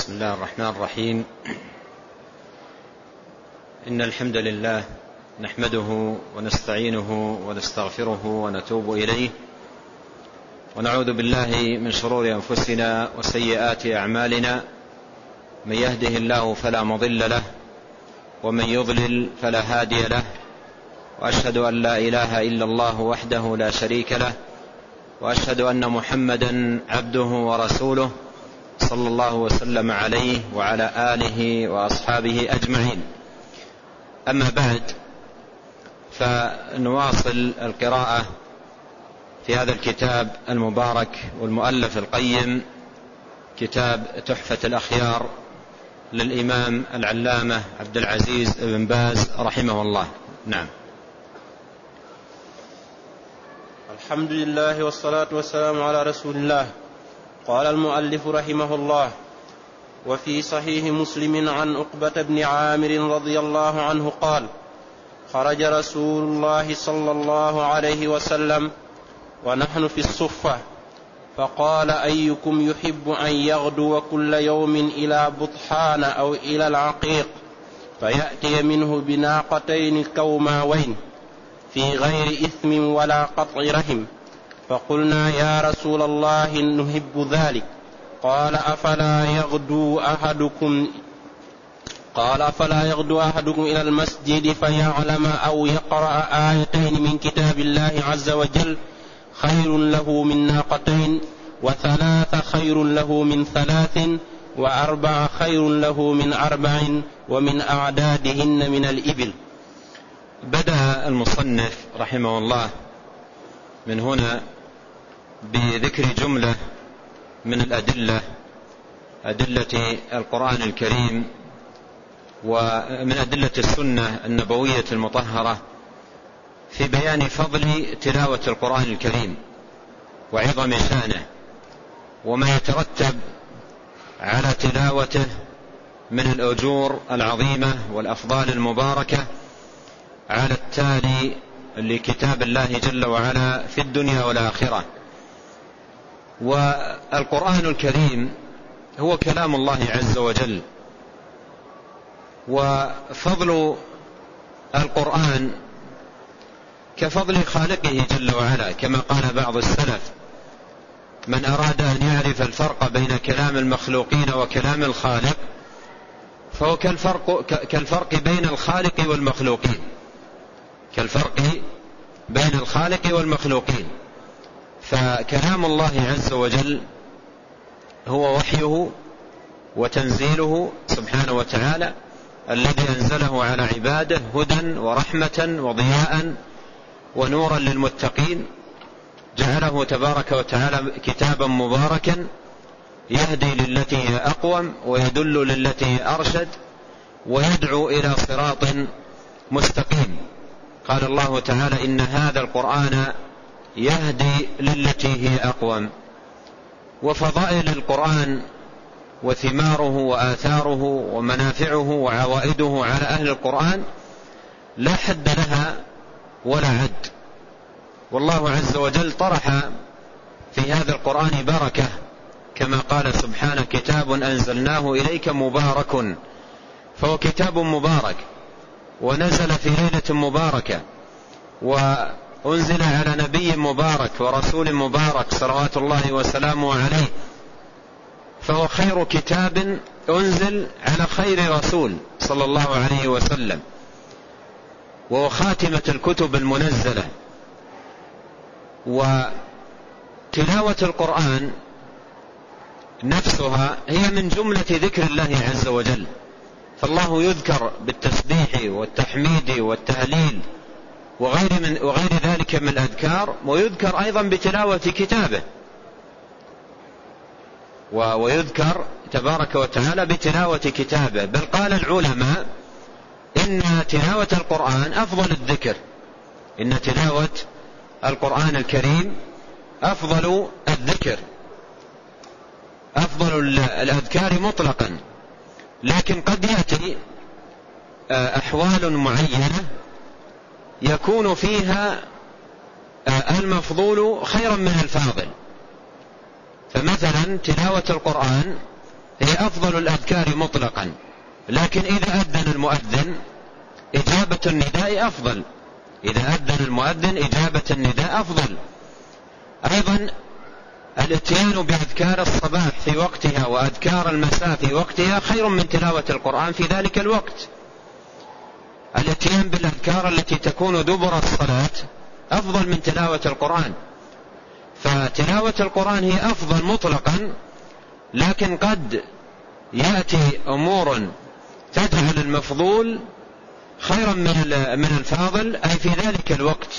بسم الله الرحمن الرحيم. إن الحمد لله نحمده ونستعينه ونستغفره ونتوب إليه، ونعوذ بالله من شرور أنفسنا وسيئات أعمالنا. من يهده الله فلا مضل له، ومن يضلل فلا هادي له، وأشهد أن لا إله إلا الله وحده لا شريك له، وأشهد أن محمدا عبده ورسوله صلى الله وسلم عليه وعلى آله وأصحابه أجمعين. أما بعد، فنواصل القراءة في هذا الكتاب المبارك والمؤلف القيم، كتاب تحفة الأخيار للإمام العلامة عبد العزيز بن باز رحمه الله. نعم. الحمد لله والصلاة والسلام على رسول الله. قال المؤلف رحمه الله: وفي صحيح مسلم عن عقبة بن عامر رضي الله عنه قال: خرج رسول الله صلى الله عليه وسلم ونحن في الصفة، فقال: أيكم يحب أن يغدو كل يوم إلى بطحان أو إلى العقيق، فيأتي منه بناقتين كوماوين في غير إثم ولا قطع رحم؟ فقلنا: يا رسول الله نحب ذلك. قال: أفلا يغدو أحدكم إلى المسجد فيعلم أو يقرأ آيتين من كتاب الله عز وجل خير له من ناقتين، وثلاث خير له من ثلاث، وأربع خير له من أربع، ومن أعدادهن من الإبل. بدأ المصنف رحمه الله من هنا بذكر جملة من أدلة القرآن الكريم ومن أدلة السنة النبوية المطهرة في بيان فضل تلاوة القرآن الكريم وعظم شانه، وما يترتب على تلاوته من الأجور العظيمة والأفضال المباركة على التالي لكتاب الله جل وعلا في الدنيا والآخرة. والقرآن الكريم هو كلام الله عز وجل، وفضل القرآن كفضل خالقه جل وعلا، كما قال بعض السلف: من أراد أن يعرف الفرق بين كلام المخلوقين وكلام الخالق فهو كالفرق بين الخالق والمخلوقين، كالفرق بين الخالق والمخلوقين. فكلام الله عز وجل هو وحيه وتنزيله سبحانه وتعالى الذي أنزله على عباده هدى ورحمة وضياء ونورا للمتقين، جعله تبارك وتعالى كتابا مباركا يهدي للتي هي أقوم ويدل للتي هي أرشد ويدعو إلى صراط مستقيم. قال الله تعالى: إن هذا القرآن يهدي للتي هي أقوم. وفضائل القرآن وثماره وآثاره ومنافعه وعوائده على أهل القرآن لا حد لها ولا عد. والله عز وجل طرح في هذا القرآن بركة، كما قال سبحانه: كتاب أنزلناه إليك مبارك. فهو كتاب مبارك ونزل في ليلة مباركة، وأنزل على نبي مبارك ورسول مبارك صلوات الله وسلامه عليه. فهو خير كتاب أنزل على خير رسول صلى الله عليه وسلم، وهو خاتمة الكتب المنزلة. وتلاوة القرآن نفسها هي من جملة ذكر الله عز وجل، فالله يذكر بالتسبيح والتحميد والتهليل وغير ذلك من الأذكار، ويذكر أيضا بتلاوة كتابه، ويذكر تبارك وتعالى بتلاوة كتابه. بل قال العلماء إن تلاوة القرآن أفضل الذكر، إن تلاوة القرآن الكريم أفضل الذكر، أفضل الأذكار مطلقا. لكن قد يأتي أحوال معينة يكون فيها المفضول خيرا من الفاضل. فمثلا تلاوة القرآن هي أفضل الأذكار مطلقا، لكن إذا أذن المؤذن إجابة النداء أفضل، إذا أذن المؤذن إجابة النداء أفضل. أيضا الاتيان بأذكار الصباح في وقتها وأذكار المساء في وقتها خير من تلاوة القرآن في ذلك الوقت. الاتيان بالأذكار التي تكون دبر الصلاة أفضل من تلاوة القرآن، فتلاوة القرآن هي أفضل مطلقا، لكن قد يأتي أمور تجعل المفضول خيرا من الفاضل أي في ذلك الوقت.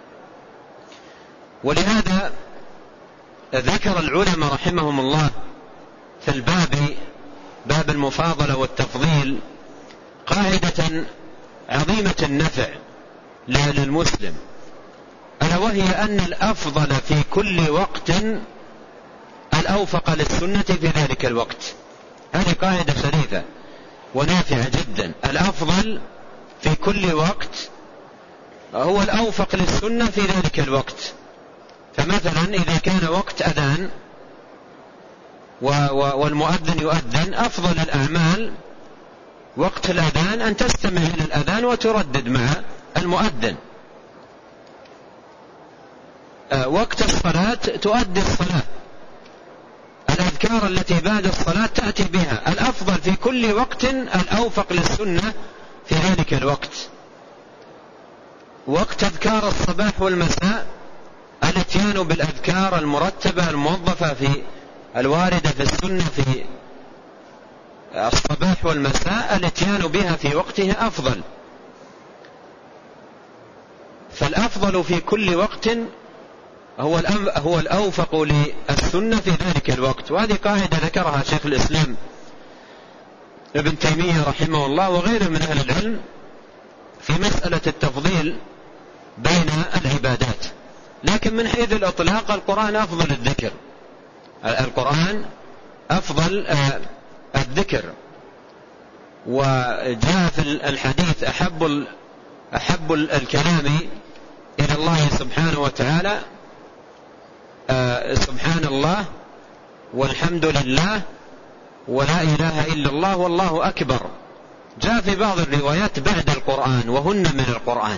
ولهذا ذكر العلماء رحمهم الله في باب المفاضلة والتفضيل قاعدة عظيمة النفع للمسلم، ألا وهي أن الأفضل في كل وقت الأوفق للسنة في ذلك الوقت. هذه قاعدة شريفة ونافعة جدا. الأفضل في كل وقت هو الأوفق للسنة في ذلك الوقت. فمثلا إذا كان وقت أذان والمؤذن يؤذن، أفضل الأعمال وقت الأذان أن تستمع إلى الأذان وتردد مع المؤذن. وقت الصلاة تؤدي الصلاة، الأذكار التي بعد الصلاة تأتي بها. الأفضل في كل وقت الأوفق للسنة في ذلك الوقت. وقت أذكار الصباح والمساء الاتيان بالأذكار المرتبة الموظفة في الواردة في السنة في الصباح والمساء الاتيان بها في وقتها أفضل. فالأفضل في كل وقت هو الأوفق للسنة في ذلك الوقت. وهذه قاعدة ذكرها شيخ الإسلام ابن تيمية رحمه الله وغيره من أهل العلم في مسألة التفضيل بين العبادات. لكن من حيث الإطلاق القرآن أفضل الذكر، القرآن أفضل الذكر. وجاء في الحديث أحب الكلام إلى الله سبحانه وتعالى سبحان الله والحمد لله ولا إله إلا الله والله أكبر. جاء في بعض الروايات بعد القرآن وهن من القرآن.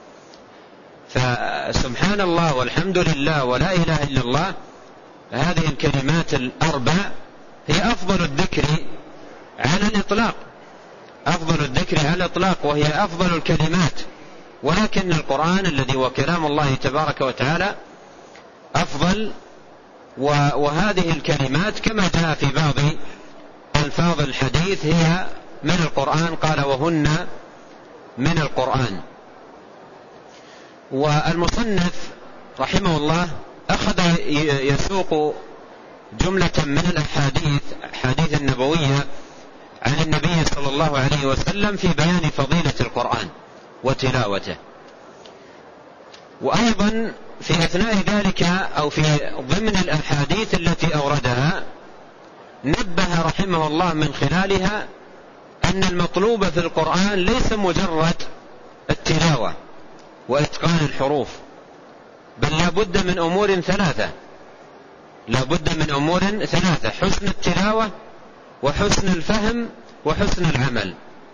فسبحان الله والحمد لله ولا إله إلا الله هذه الكلمات الأربع هي أفضل الذكر على الإطلاق، أفضل الذكر على الإطلاق، وهي أفضل الكلمات. ولكن القرآن الذي هو كلام الله تبارك وتعالى أفضل. وهذه الكلمات كما جاء في بعض ألفاظ الحديث هي من القرآن، قال وهن من القرآن. والمصنف رحمه الله أخذ يسوق جملة من الأحاديث النبوية عن النبي صلى الله عليه وسلم في بيان فضيلة القرآن وتلاوته. وأيضا في أثناء ذلك أو في ضمن الأحاديث التي أوردها نبه رحمه الله من خلالها أن المطلوب في القرآن ليس مجرد التلاوة وإتقان الحروف، بل لا بد من أمور ثلاثة، لا بد من أمور ثلاثة: حسن التلاوة وحسن الفهم وحسن العمل.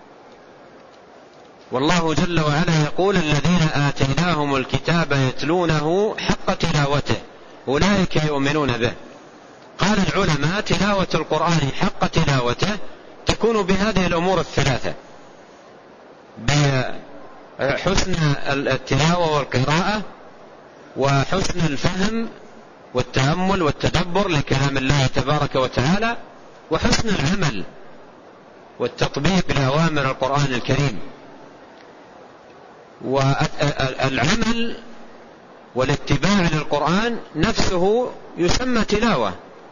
والله جل وعلا يقول الذين آتيناهم الكتاب يتلونه حق تلاوته أولئك يؤمنون به. قال العلماء تلاوة القرآن حق تلاوته تكون بهذه الأمور الثلاثة: بحسن التلاوة والقراءة، وحسن الفهم والتأمل والتدبر لكلام الله تبارك وتعالى، وحسن العمل والتطبيق لأوامر القرآن الكريم. والعمل والاتباع للقرآن نفسه يسمى تلاوة.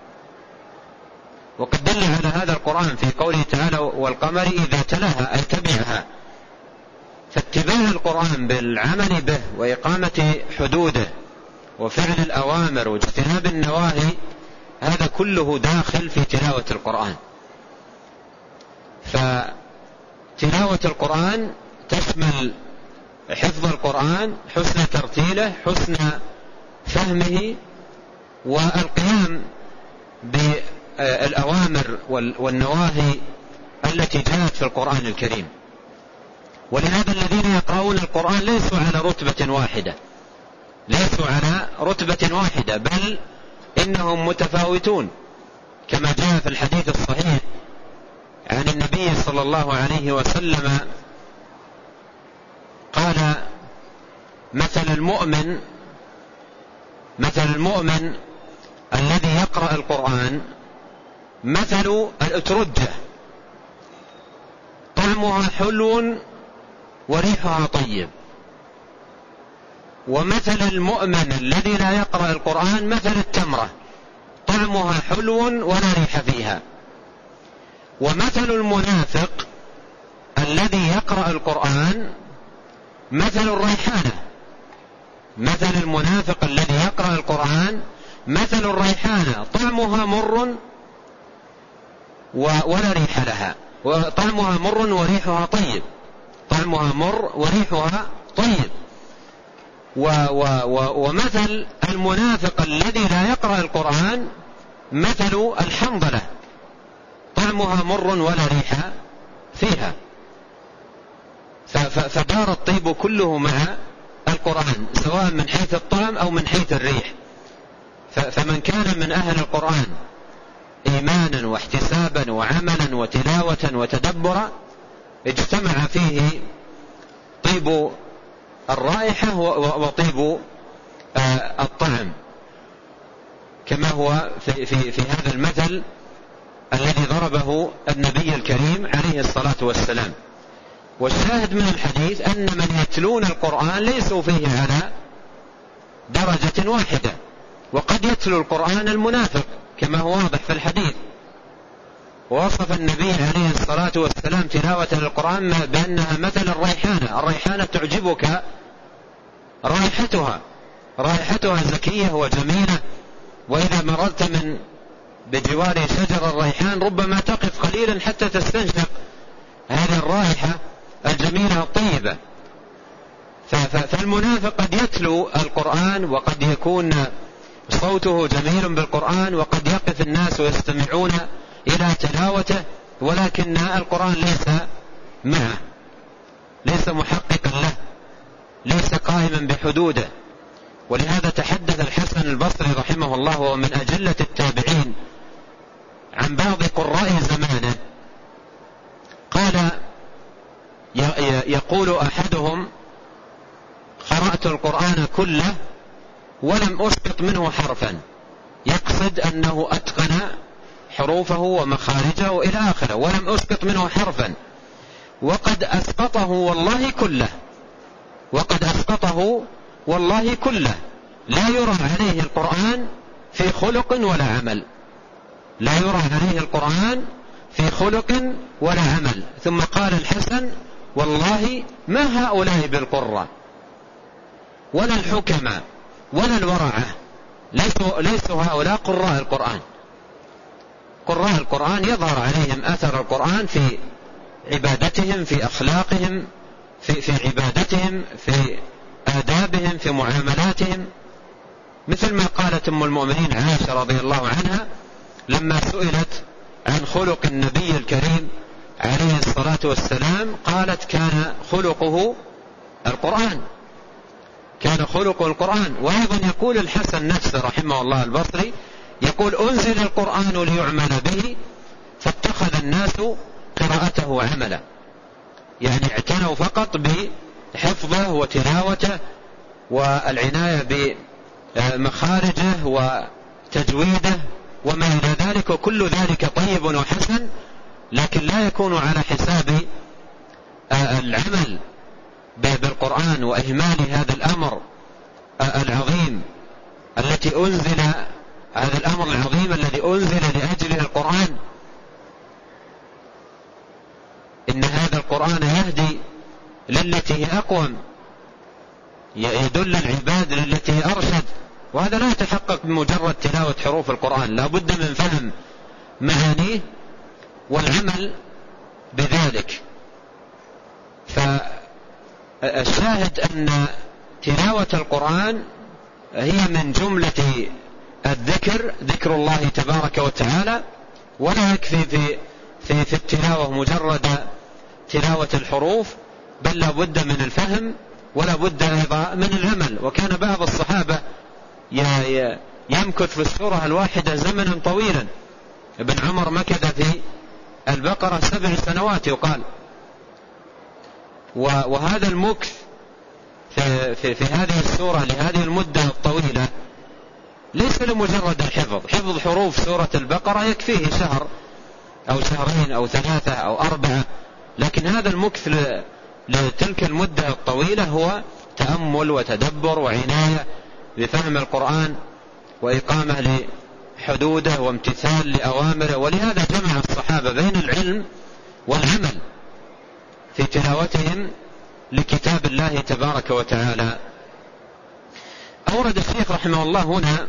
وقد دل على هذا القرآن في قوله تعالى والقمر إذا تلاها أي تبعها. فاتباع القرآن بالعمل به وإقامة حدوده وفعل الأوامر واجتناب النواهي هذا كله داخل في تلاوة القرآن. فتلاوة القرآن تشمل حفظ القرآن، حسن ترتيله، حسن فهمه، والقيام الأوامر والنواهي التي جاءت في القرآن الكريم. ولهذا الذين يقرؤون القرآن ليسوا على رتبة واحدة بل إنهم متفاوتون، كما جاء في الحديث الصحيح عن النبي صلى الله عليه وسلم قال: مثل المؤمن الذي يقرأ القرآن مثل الأترجة طعمها حلو وريحها طيب، ومثل المؤمن الذي لا يقرأ القرآن مثل التمرة طعمها حلو ولا ريح فيها، ومثل المنافق الذي يقرأ القرآن مثل الريحانة. مثل المنافق الذي يقرأ القرآن مثل الريحانة طعمها مر ولا ريح لها، طعمها مر وريحها طيب، طعمها مر وريحها طيب. ومثل المنافق الذي لا يقرأ القرآن مثل الحنظلة طعمها مر ولا ريح فيها. فدار الطيب كله مع القرآن سواء من حيث الطعم أو من حيث الريح. فمن كان من أهل القرآن إيمانا واحتسابا وعملا وتلاوة وتدبرا اجتمع فيه طيب الرائحة وطيب الطعم، كما هو في هذا المثل الذي ضربه النبي الكريم عليه الصلاة والسلام. والشاهد من الحديث أن من يتلون القرآن ليسوا فيه على درجة واحدة، وقد يتلو القرآن المنافق كما هو واضح في الحديث. ووصف النبي عليه الصلاة والسلام تلاوة القرآن بأنها مثل الريحانة تعجبك رائحتها زكية وجميلة، وإذا مررت بجوار شجر الريحان ربما تقف قليلا حتى تستنشق هذه الرائحة الجميلة الطيبة. فالمنافق قد يتلو القرآن وقد يكون صوته جميل بالقرآن، وقد يقف الناس ويستمعون إلى تلاوته، ولكن القرآن ليس معه، ليس محققا له، ليس قائما بحدوده. ولهذا تحدث الحسن البصري رحمه الله وهو من أجلة التابعين عن بعض قراء زمانه، قال: يقول أحدهم: قرأت القرآن كله ولم أسقط منه حرفا، يقصد أنه أتقن حروفه ومخارجه إلى آخره، ولم أسقط منه حرفا، وقد أسقطه والله كله، لا يرى عليه القرآن في خلق ولا عمل، لا يرى عليه القرآن في خلق ولا عمل. ثم قال الحسن: والله ما هؤلاء بالقرة ولا الحكمة ولا الورعة، ليسوا هؤلاء قراء القرآن يظهر عليهم أثر القرآن في عبادتهم، في أخلاقهم، في عبادتهم، في آدابهم، في معاملاتهم. مثل ما قالت أم المؤمنين عائشة رضي الله عنها لما سئلت عن خلق النبي الكريم عليه الصلاة والسلام، قالت: كان خلقه القرآن. وأيضا يقول الحسن نفسه رحمه الله البصري، يقول: أنزل القرآن ليعمل به فاتخذ الناس قراءته عملا، يعني اعتنوا فقط بحفظه وتلاوته والعناية بمخارجه وتجويده وما إلى ذلك، وكل ذلك طيب وحسن، لكن لا يكون على حساب العمل بالقرآن وإهمال هذا الأمر العظيم الذي أنزل لأجله القرآن. إن هذا القرآن يهدي للتي هي أقوم، يدل العباد للتي هي أرشد، وهذا لا يتحقق بمجرد تلاوة حروف القرآن، لا بد من فهم معانيه والعمل بذلك. فالشاهد أن تلاوة القرآن هي من جملة الذكر الله تبارك وتعالى، ولا يكفي في التلاوة مجرد تلاوة الحروف، بل لا بد من الفهم ولا بد أيضا من العمل. وكان بعض الصحابة يمكث في السورة الواحدة زمنا طويلا. ابن عمر مكث في البقرة 7 سنوات يقال. وهذا المكث في هذه السورة لهذه المدة الطويلة ليس لمجرد الحفظ. حفظ حروف سورة البقرة يكفيه شهر أو شهرين أو 3 أو 4، لكن هذا المكث لتلك المدة الطويلة هو تأمل وتدبر وعناية بفهم القرآن وإقامة لحدوده وامتثال لأوامره. ولهذا جمع الصحابة بين العلم والعمل في تلاوتهم لكتاب الله تبارك وتعالى. أورد الشيخ رحمه الله هنا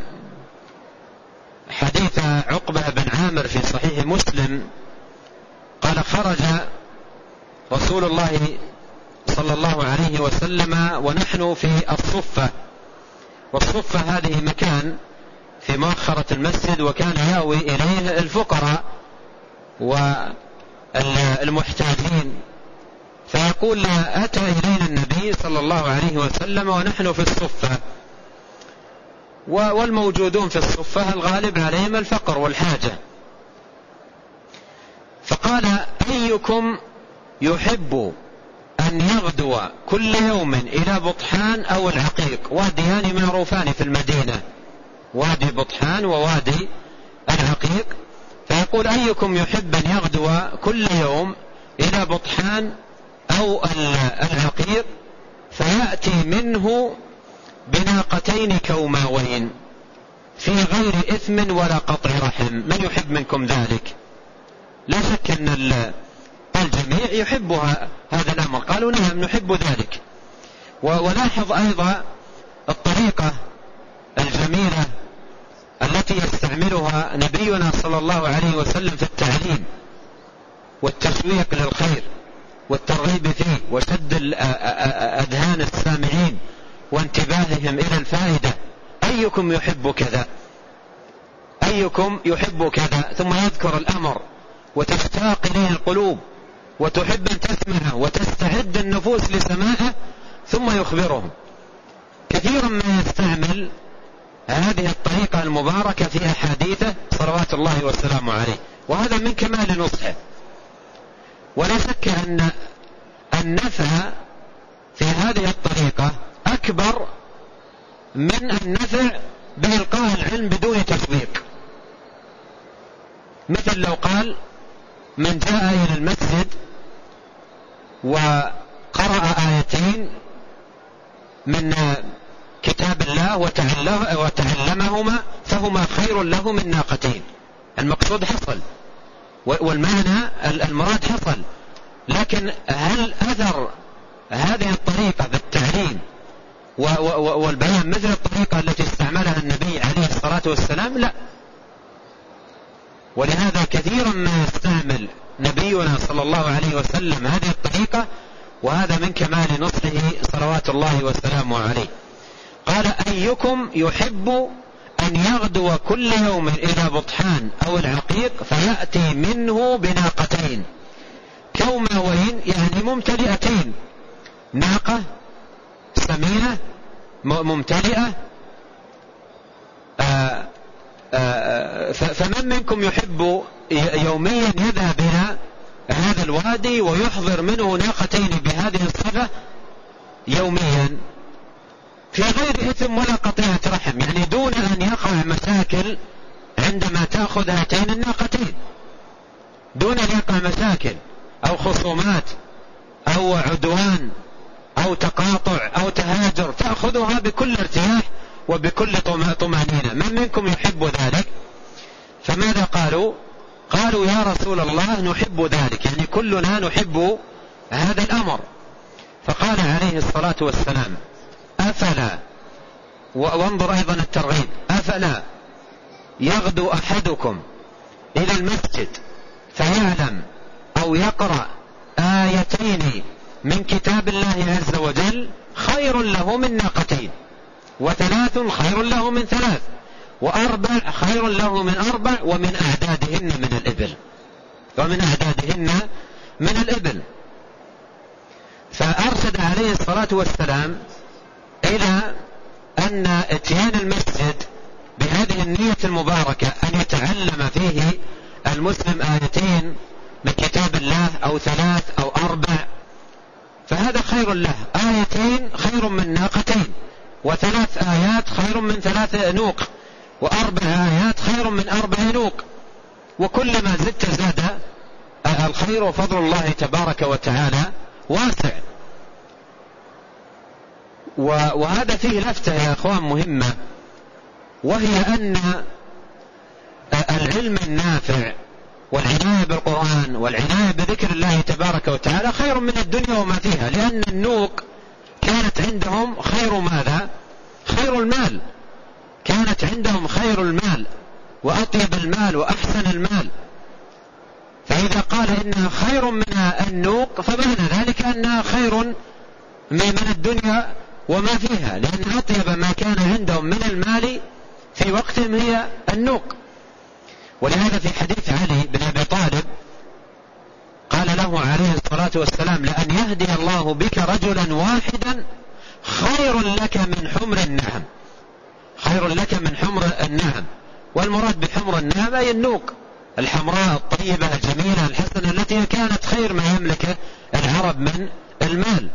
حديث عقبة بن عامر في صحيح مسلم قال: خرج رسول الله صلى الله عليه وسلم ونحن في الصفة، والصفة هذه مكان في مؤخرة المسجد وكان يأوي إليه الفقراء والمحتاجين. فيقول: أتى إلينا النبي صلى الله عليه وسلم ونحن في الصفة، والموجودون في الصفة الغالب عليهم الفقر والحاجة. فقال: أيكم يحب أن يغدو كل يوم إلى بطحان أو العقيق، واديان معروفان في المدينة، وادي بطحان ووادي العقيق. فيقول: أيكم يحب أن يغدو كل يوم إلى بطحان أو العقيق فيأتي منه بناقتين كوماوين في غير إثم ولا قطع رحم، من يحب منكم ذلك؟ لا شك أن الجميع يحب هذا الأمر. قالوا: نعم نحب ذلك. ولاحظ أيضا الطريقة الجميلة التي يستعملها نبينا صلى الله عليه وسلم في التعليم والتشويق للخير والترغيب فيه وشد أذهان السامعين وانتباههم إلى الفائدة. أيكم يحب كذا، أيكم يحب كذا، ثم يذكر الأمر وتشتاق إليه القلوب وتحب أن تسمعه وتستعد النفوس لسماعه، ثم يخبرهم. كثيرا ما يستعمل هذه الطريقة المباركة في أحاديثه صلوات الله والسلام عليه، وهذا من كمال نصحه. ولا شك أن النفع في هذه الطريقة أكبر من النفع بإلقاء العلم بدون تشويق. مثل لو قال: من جاء إلى المسجد وقرأ آيتين من كتاب الله وتعلمهما فهما خير له من ناقتين. المقصود حصل والمعنى المراد حصل، لكن هل أثر هذه الطريقة بالتعليم والبيان مثل الطريقة التي استعملها النبي عليه الصلاة والسلام؟ لا. ولهذا كثيرا ما يستعمل نبينا صلى الله عليه وسلم هذه الطريقة، وهذا من كمال نصحه صلوات الله وسلامه عليه. قال: أيكم يحب أن يغدو كل يوم إلى بطحان أو العقيق فيأتي منه بناقتين كوماوين، يعني ممتلئتين، ناقة سمينة ممتلئة. فمن منكم يحب يوميا يذهب إلى هذا الوادي ويحضر منه ناقتين بهذه الصفة يوميا في غير إثم ولا قطيعة رحم، يعني دون أن يقع مشاكل عندما تأخذ هاتين الناقتين، دون أن يقع مشاكل أو خصومات أو عدوان أو تقاطع أو تهاجر، تأخذها بكل ارتياح وبكل طمأنينة. من منكم يحب ذلك؟ فماذا قالوا؟ قالوا: يا رسول الله نحب ذلك، يعني كلنا نحب هذا الأمر. فقال عليه الصلاة والسلام: أفلا، وانظر أيضا الترغيب، أفلا يغدو أحدكم إلى المسجد فيعلم أو يقرأ آيتين من كتاب الله عز وجل خير له من ناقتين، وثلاث خير له من ثلاث، وأربع خير له من أربع ومن أعدادهن من الإبل. فأرشد عليه الصلاة والسلام إلى أن اتيان المسجد بهذه النية المباركة أن يتعلم فيه المسلم آيتين من كتاب الله أو 3 أو 4، فهذا خير له. آيتين خير من ناقتين، و3 آيات خير من 3 نوق، و4 آيات خير من 4 نوق، وكلما زدت زاد الخير، وفضل الله تبارك وتعالى واسع. وهذا فيه لفتة يا أخوان مهمة، وهي أن العلم النافع والعناية بالقرآن والعناية بذكر الله تبارك وتعالى خير من الدنيا وما فيها، لأن النوق كانت عندهم خير ماذا؟ خير المال، كانت عندهم خير المال وأطيب المال وأحسن المال. فإذا قال إنها خير من النوق فمعنى ذلك أنها خير من الدنيا وما فيها، لأن أطيب ما كان عندهم من المال في وقتهم هي النوق. ولهذا في حديث علي بن أبي طالب قال له عليه الصلاة والسلام: لأن يهدي الله بك رجلا واحدا خير لك من حمر النعم. خير لك من حمر النعم، والمراد بحمر النعم أي النوق الحمراء الطيبة الجميلة الحسنة التي كانت خير ما يملك العرب من المال.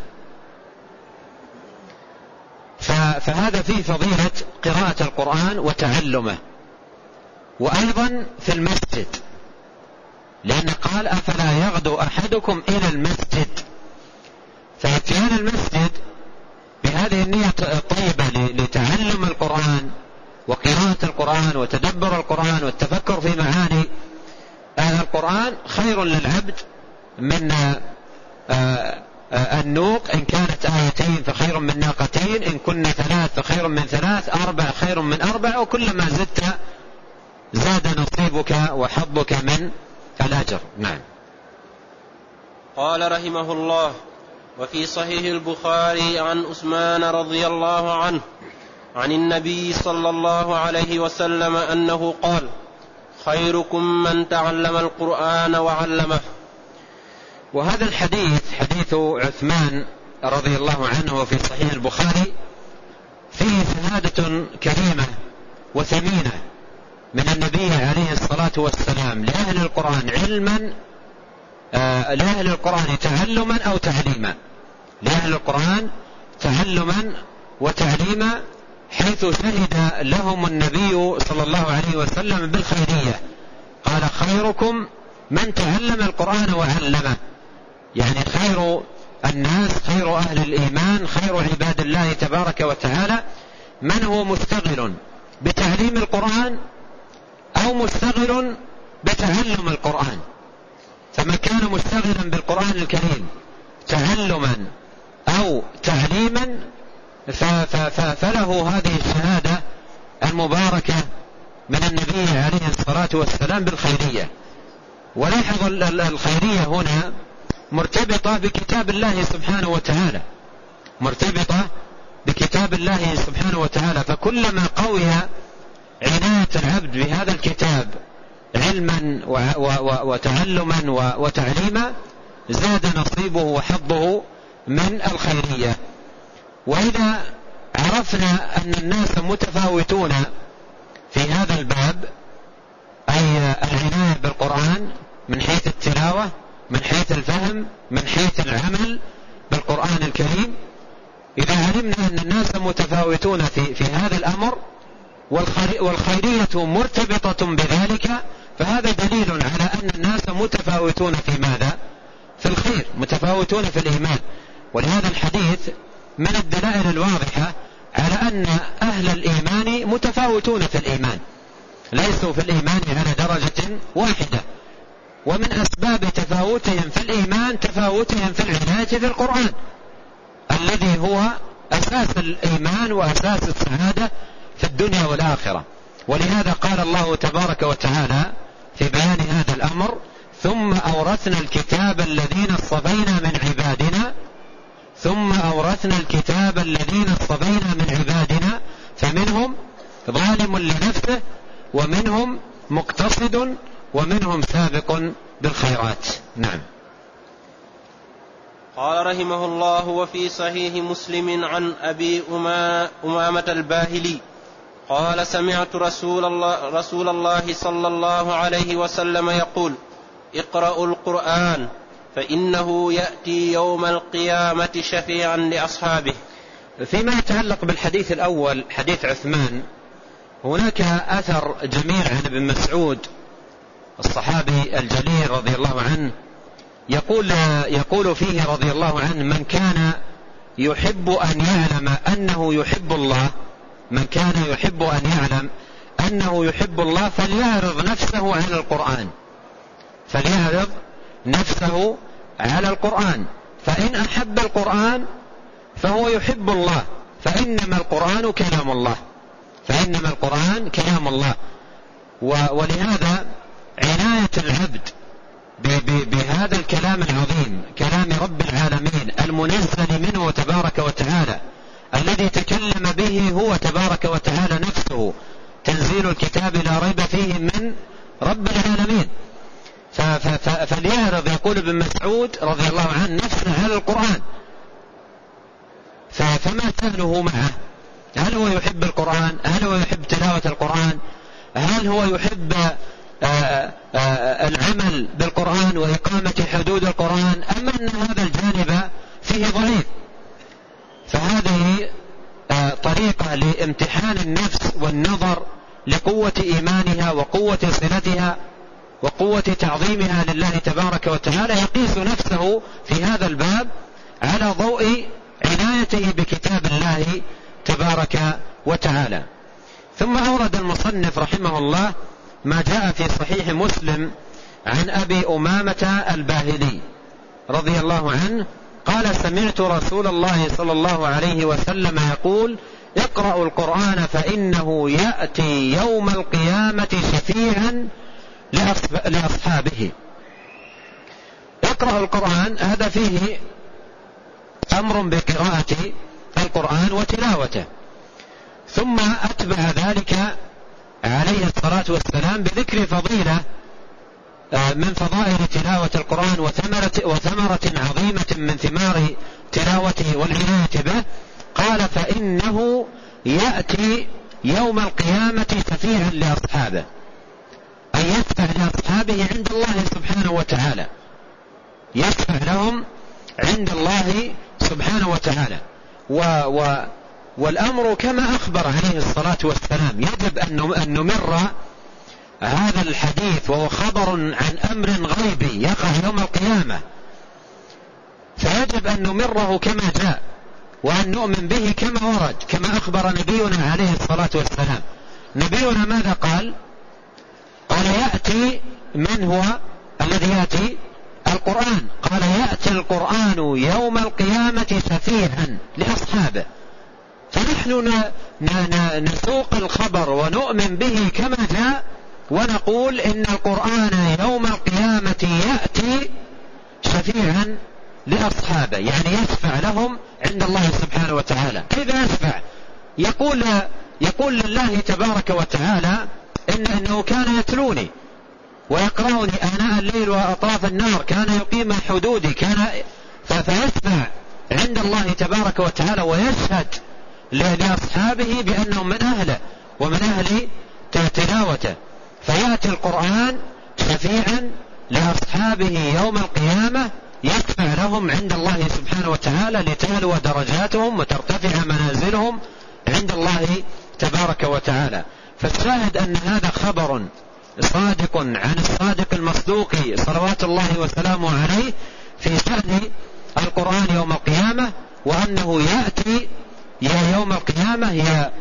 فهذا فيه فضيلة قراءة القرآن وتعلمه. وأيضا في المسجد، لأن قال: أفلا يغدو أحدكم إلى المسجد. فاتيان المسجد بهذه النية الطيبة لتعلم القرآن وقراءة القرآن وتدبر القرآن والتفكر في معاني القرآن خير للعبد من النوق. إن كانت آيتين فخير من ناقتين، إن كنا 3 فخير من 3، 4 خير من 4، وكلما زدت زاد نصيبك وحظك من الأجر. نعم. قال رحمه الله: وفي صحيح البخاري عن عثمان رضي الله عنه عن النبي صلى الله عليه وسلم أنه قال: خيركم من تعلم القرآن وعلمه. وهذا الحديث حديث عثمان رضي الله عنه في صحيح البخاري فيه شهادة كريمة وثمينة من النبي عليه الصلاة والسلام لأهل القرآن علما، لأهل القرآن تعلما أو تعليما، لأهل القرآن تعلما وتعليما، حيث شهد لهم النبي صلى الله عليه وسلم بالخيرية. قال: خيركم من تعلم القرآن وعلمه، يعني خير الناس، خير أهل الإيمان، خير عباد الله تبارك وتعالى من هو مشتغل بتعليم القرآن أو مشتغل بتعلم القرآن. فمن كان مشتغلا بالقرآن الكريم تعلما أو تعليما فله هذه الشهادة المباركة من النبي عليه الصلاة والسلام بالخيرية. ولاحظ الخيرية هنا مرتبطة بكتاب الله سبحانه وتعالى، مرتبطة بكتاب الله سبحانه وتعالى. فكلما قوي عناية العبد بهذا الكتاب علما وتعلما وتعليما زاد نصيبه وحظه من الخيرية. وإذا عرفنا أن الناس متفاوتون في هذا الباب، أي العناية بالقرآن من حيث التلاوة، من حيث الفهم، من حيث العمل بالقرآن الكريم، إذا علمنا أن الناس متفاوتون في هذا الأمر والخيرية مرتبطة بذلك، فهذا دليل على أن الناس متفاوتون في ماذا؟ في الخير، متفاوتون في الإيمان. ولهذا الحديث من الدلائل الواضحة على أن أهل الإيمان متفاوتون في الإيمان، ليسوا في الإيمان على درجة واحدة. ومن أسباب تفاوتهم في الإيمان تفاوتهم في العناية في القرآن الذي هو أساس الإيمان وأساس السعادة في الدنيا والآخرة. ولهذا قال الله تبارك وتعالى في بيان هذا الأمر: ثم أورثنا الكتاب الذين اصطفينا من عبادنا، ثم أورثنا الكتاب الذين اصطفينا من عبادنا فمنهم ظالم لنفسه ومنهم مقتصد ومنهم سابق بالخيرات. نعم. قال رحمه الله: وفي صحيح مسلم عن أبي أمامة الباهلي قال: سمعت رسول الله صلى الله عليه وسلم يقول: اقرأوا القرآن فإنه يأتي يوم القيامة شفيعا لأصحابه. فيما يتعلق بالحديث الأول حديث عثمان، هناك أثر جميل عن ابن مسعود الصحابي الجليل رضي الله عنه، يقول فيه رضي الله عنه: من كان يحب أن يعلم أنه يحب الله، من كان يحب أن يعلم أنه يحب الله فليعرض نفسه على القرآن، فليعرض نفسه على القرآن، فإن أحب القرآن فهو يحب الله، فإنما القرآن كلام الله، فإنما القرآن كلام الله. ولهذا عناية العبد بهذا الكلام العظيم، كلام رب العالمين المنزل منه تبارك وتعالى، الذي تكلم به هو تبارك وتعالى نفسه، تنزيل الكتاب لا ريب فيه من رب العالمين. فليعرض، يقول ابن مسعود رضي الله عنه، نفسه على القرآن. فما شأنه معه؟ هل هو يحب القرآن؟ هل هو يحب تلاوة القرآن؟ هل هو يحب العمل بالقرآن وإقامة حدود القرآن؟ أم أن هذا الجانب فيه ضعيف؟ فهذه طريقة لامتحان النفس والنظر لقوة إيمانها وقوة صلتها وقوة تعظيمها لله تبارك وتعالى، يقيس نفسه في هذا الباب على ضوء عنايته بكتاب الله تبارك وتعالى. ثم أورد المصنف رحمه الله ما جاء في صحيح مسلم عن أبي أمامة الباهلي رضي الله عنه قال: سمعت رسول الله صلى الله عليه وسلم يقول: اقرأوا القرآن فإنه يأتي يوم القيامة شفيعا لأصحابه. اقرأوا القرآن، هذا فيه أمر بقراءة القرآن وتلاوته، ثم أتبع ذلك عليه الصلاة والسلام بذكر فضيلة من فضائل تلاوة القرآن وثمرة عظيمة من ثمار تلاوته والعناية به. قال: فإنه يأتي يوم القيامة شفيعا لأصحابه، أي يشفع لأصحابه عند الله سبحانه وتعالى، يشفع لهم عند الله سبحانه وتعالى. والأمر كما أخبر عليه الصلاة والسلام، يجب أن نمر هذا الحديث وهو خبر عن أمر غيبي يقع يوم القيامة، فيجب أن نمره كما جاء وأن نؤمن به كما ورد، كما أخبر نبينا عليه الصلاة والسلام. نبينا ماذا قال؟ قال: يأتي، من هو الذي يأتي؟ القرآن. قال: يأتي القرآن يوم القيامة شفيعا لأصحابه. فنحن نسوق الخبر ونؤمن به كما جاء، ونقول إن القرآن يوم القيامة يأتي شفيعا لأصحابه، يعني يشفع لهم عند الله سبحانه وتعالى. كيف يشفع؟ يقول لله تبارك وتعالى إنه كان يتلوني ويقرأني آناء الليل وأطراف النهار، كان يقيم حدودي، فيشفع عند الله تبارك وتعالى ويشهد لأصحابه بأنهم من أهله ومن أهل تلاوته. فيأتي القرآن شفيعا لأصحابه يوم القيامة، يشفع لهم عند الله سبحانه وتعالى لتعلو درجاتهم وترتفع منازلهم عند الله تبارك وتعالى. فالشاهد أن هذا خبر صادق عن الصادق المصدوق صلوات الله وسلامه عليه في شأن القرآن يوم القيامة، وأنه يأتي يوم القيامة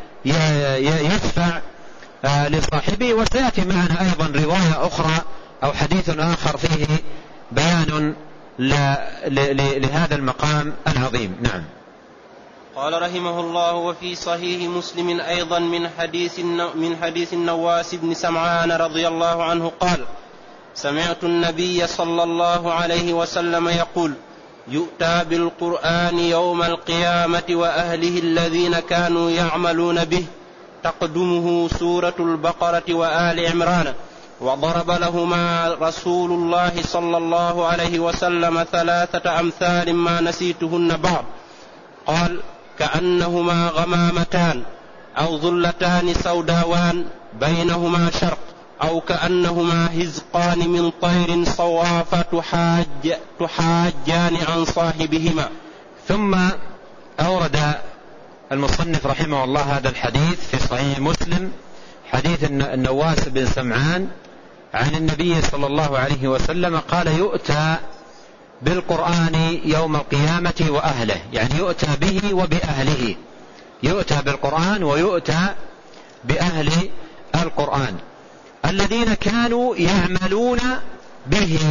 يشفع لصاحبه. وسيأتي معنا أيضا رواية أخرى أو حديث آخر فيه بيان لهذا المقام العظيم. نعم. قال رحمه الله: وفي صحيح مسلم أيضا من حديث النواس بن سمعان رضي الله عنه قال: سمعت النبي صلى الله عليه وسلم يقول: يؤتى بالقرآن يوم القيامة وأهله الذين كانوا يعملون به تقدمه سورة البقرة وآل عمران، وضرب لهما رسول الله صلى الله عليه وسلم 3 أمثال ما نسيتهن بعض. قال: كأنهما غمامتان أو ظلتان سوداوان بينهما شرق، أو كأنهما هزقان من طير صواف تحاجان عن صاحبهما. ثم أورد المصنف رحمه الله هذا الحديث في صحيح مسلم، حديث النواس بن سمعان عن النبي صلى الله عليه وسلم قال: يؤتى بالقرآن يوم القيامة وأهله، يعني يؤتى به وبأهله، يؤتى بالقرآن ويؤتى بأهل القرآن الذين كانوا يعملون به.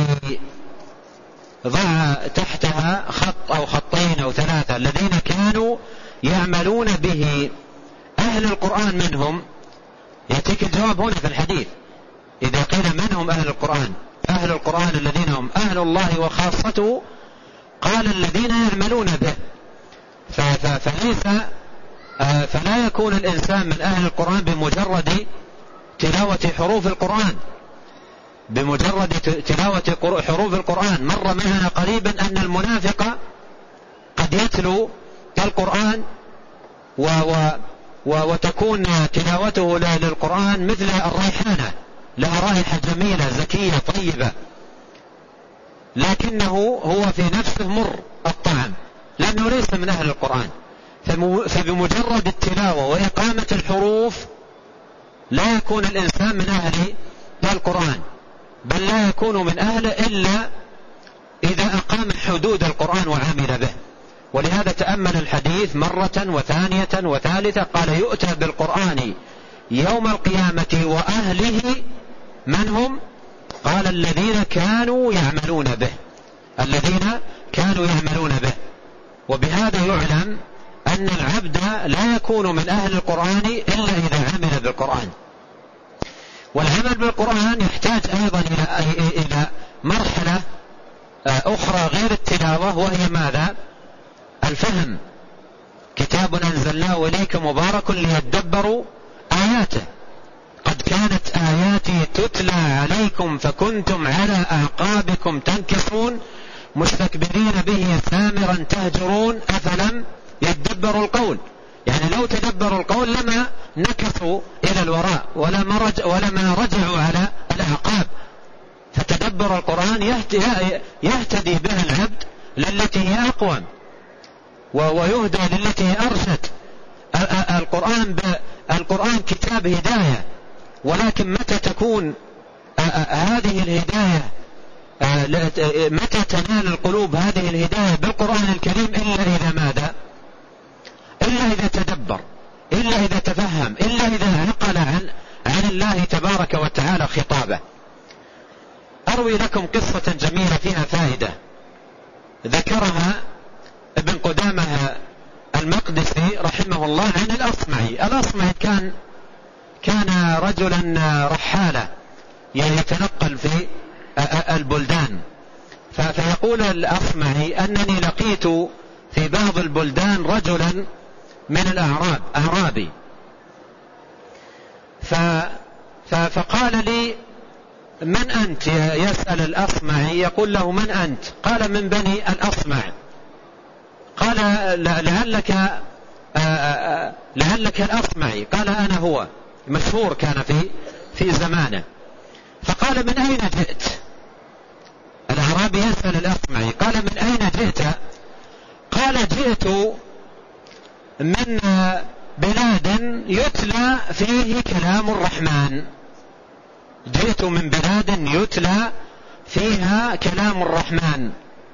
ضع تحتها خط أو خطين أو 3، الذين كانوا يعملون به. أهل القرآن من هم؟ يأتيك الجواب هنا في الحديث. إذا قيل من هم أهل القرآن؟ أهل القرآن الذين هم أهل الله وخاصته، قال الذين يعملون به. فلا يكون الإنسان من أهل القرآن بمجرد تلاوة حروف القرآن، بمجرد تلاوة حروف القرآن. مر معنا قريبا أن المنافق قد يتلو القرآن وتكون تلاوته للقرآن مثل الريحانة، لها رائحة جميلة زكية طيبة، لكنه هو في نفسه مر الطعم لأنه ليس من أهل القرآن. فبمجرد التلاوة وإقامة الحروف لا يكون الإنسان من أهل القرآن، بل لا يكون من أهله إلا إذا أقام حدود القرآن وعمل به. ولهذا تأمل الحديث مرة وثانية وثالثة، قال: يؤتى بالقرآن يوم القيامة وأهله من هم؟ قال: الذين كانوا يعملون به، الذين كانوا يعملون به. وبهذا يعلم أن العبد لا يكون من أهل القرآن إلا إذا عمل بالقرآن. والعمل بالقرآن يحتاج أيضا إلى مرحلة أخرى غير التلاوة، وهي ماذا؟ الفهم. كتاب أنزلناه إليك مبارك ليدبروا آياته، قد كانت آياتي تتلى عليكم فكنتم على أعقابكم تنكصون مستكبرين به سامرا تهجرون أفلم يدبروا القول. يعني لو تدبروا القول لما نكثوا إلى الوراء ولما رجعوا على الأعقاب. فتدبر القرآن يهتدي به العبد للتي هي أقوم، ويهدى للتي هي أرشد. القرآن كتاب هداية، ولكن متى تكون هذه الهداية، متى تنال القلوب هذه الهداية بالقرآن الكريم؟ إلا إذا ماذا؟ إلا إذا تدبر، إلا إذا تفهم، إلا إذا عقل عن الله تبارك وتعالى خطابه. أروي لكم قصة جميلة فيها فائدة ذكرها ابن قدامة المقدسي رحمه الله عن الأصمعي. الأصمعي كان رجلا رحالة يتنقل في البلدان. فيقول الأصمعي: أنني لقيت في بعض البلدان رجلا من الأعراب، أعرابي، فقال لي: من أنت؟ يسأل الأصمعي، يقول له: من أنت؟ قال: من بني الأصمع. قال: لعلك الأصمعي. قال: أنا هو. مشهور كان في زمانه. فقال: من أين جئت؟ الأعرابي يسأل الأصمعي، قال: من أين جئت؟ قال: جئت من بلاد يتلى فيه كلام الرحمن. جئت من بلاد يتلى فيها كلام الرحمن.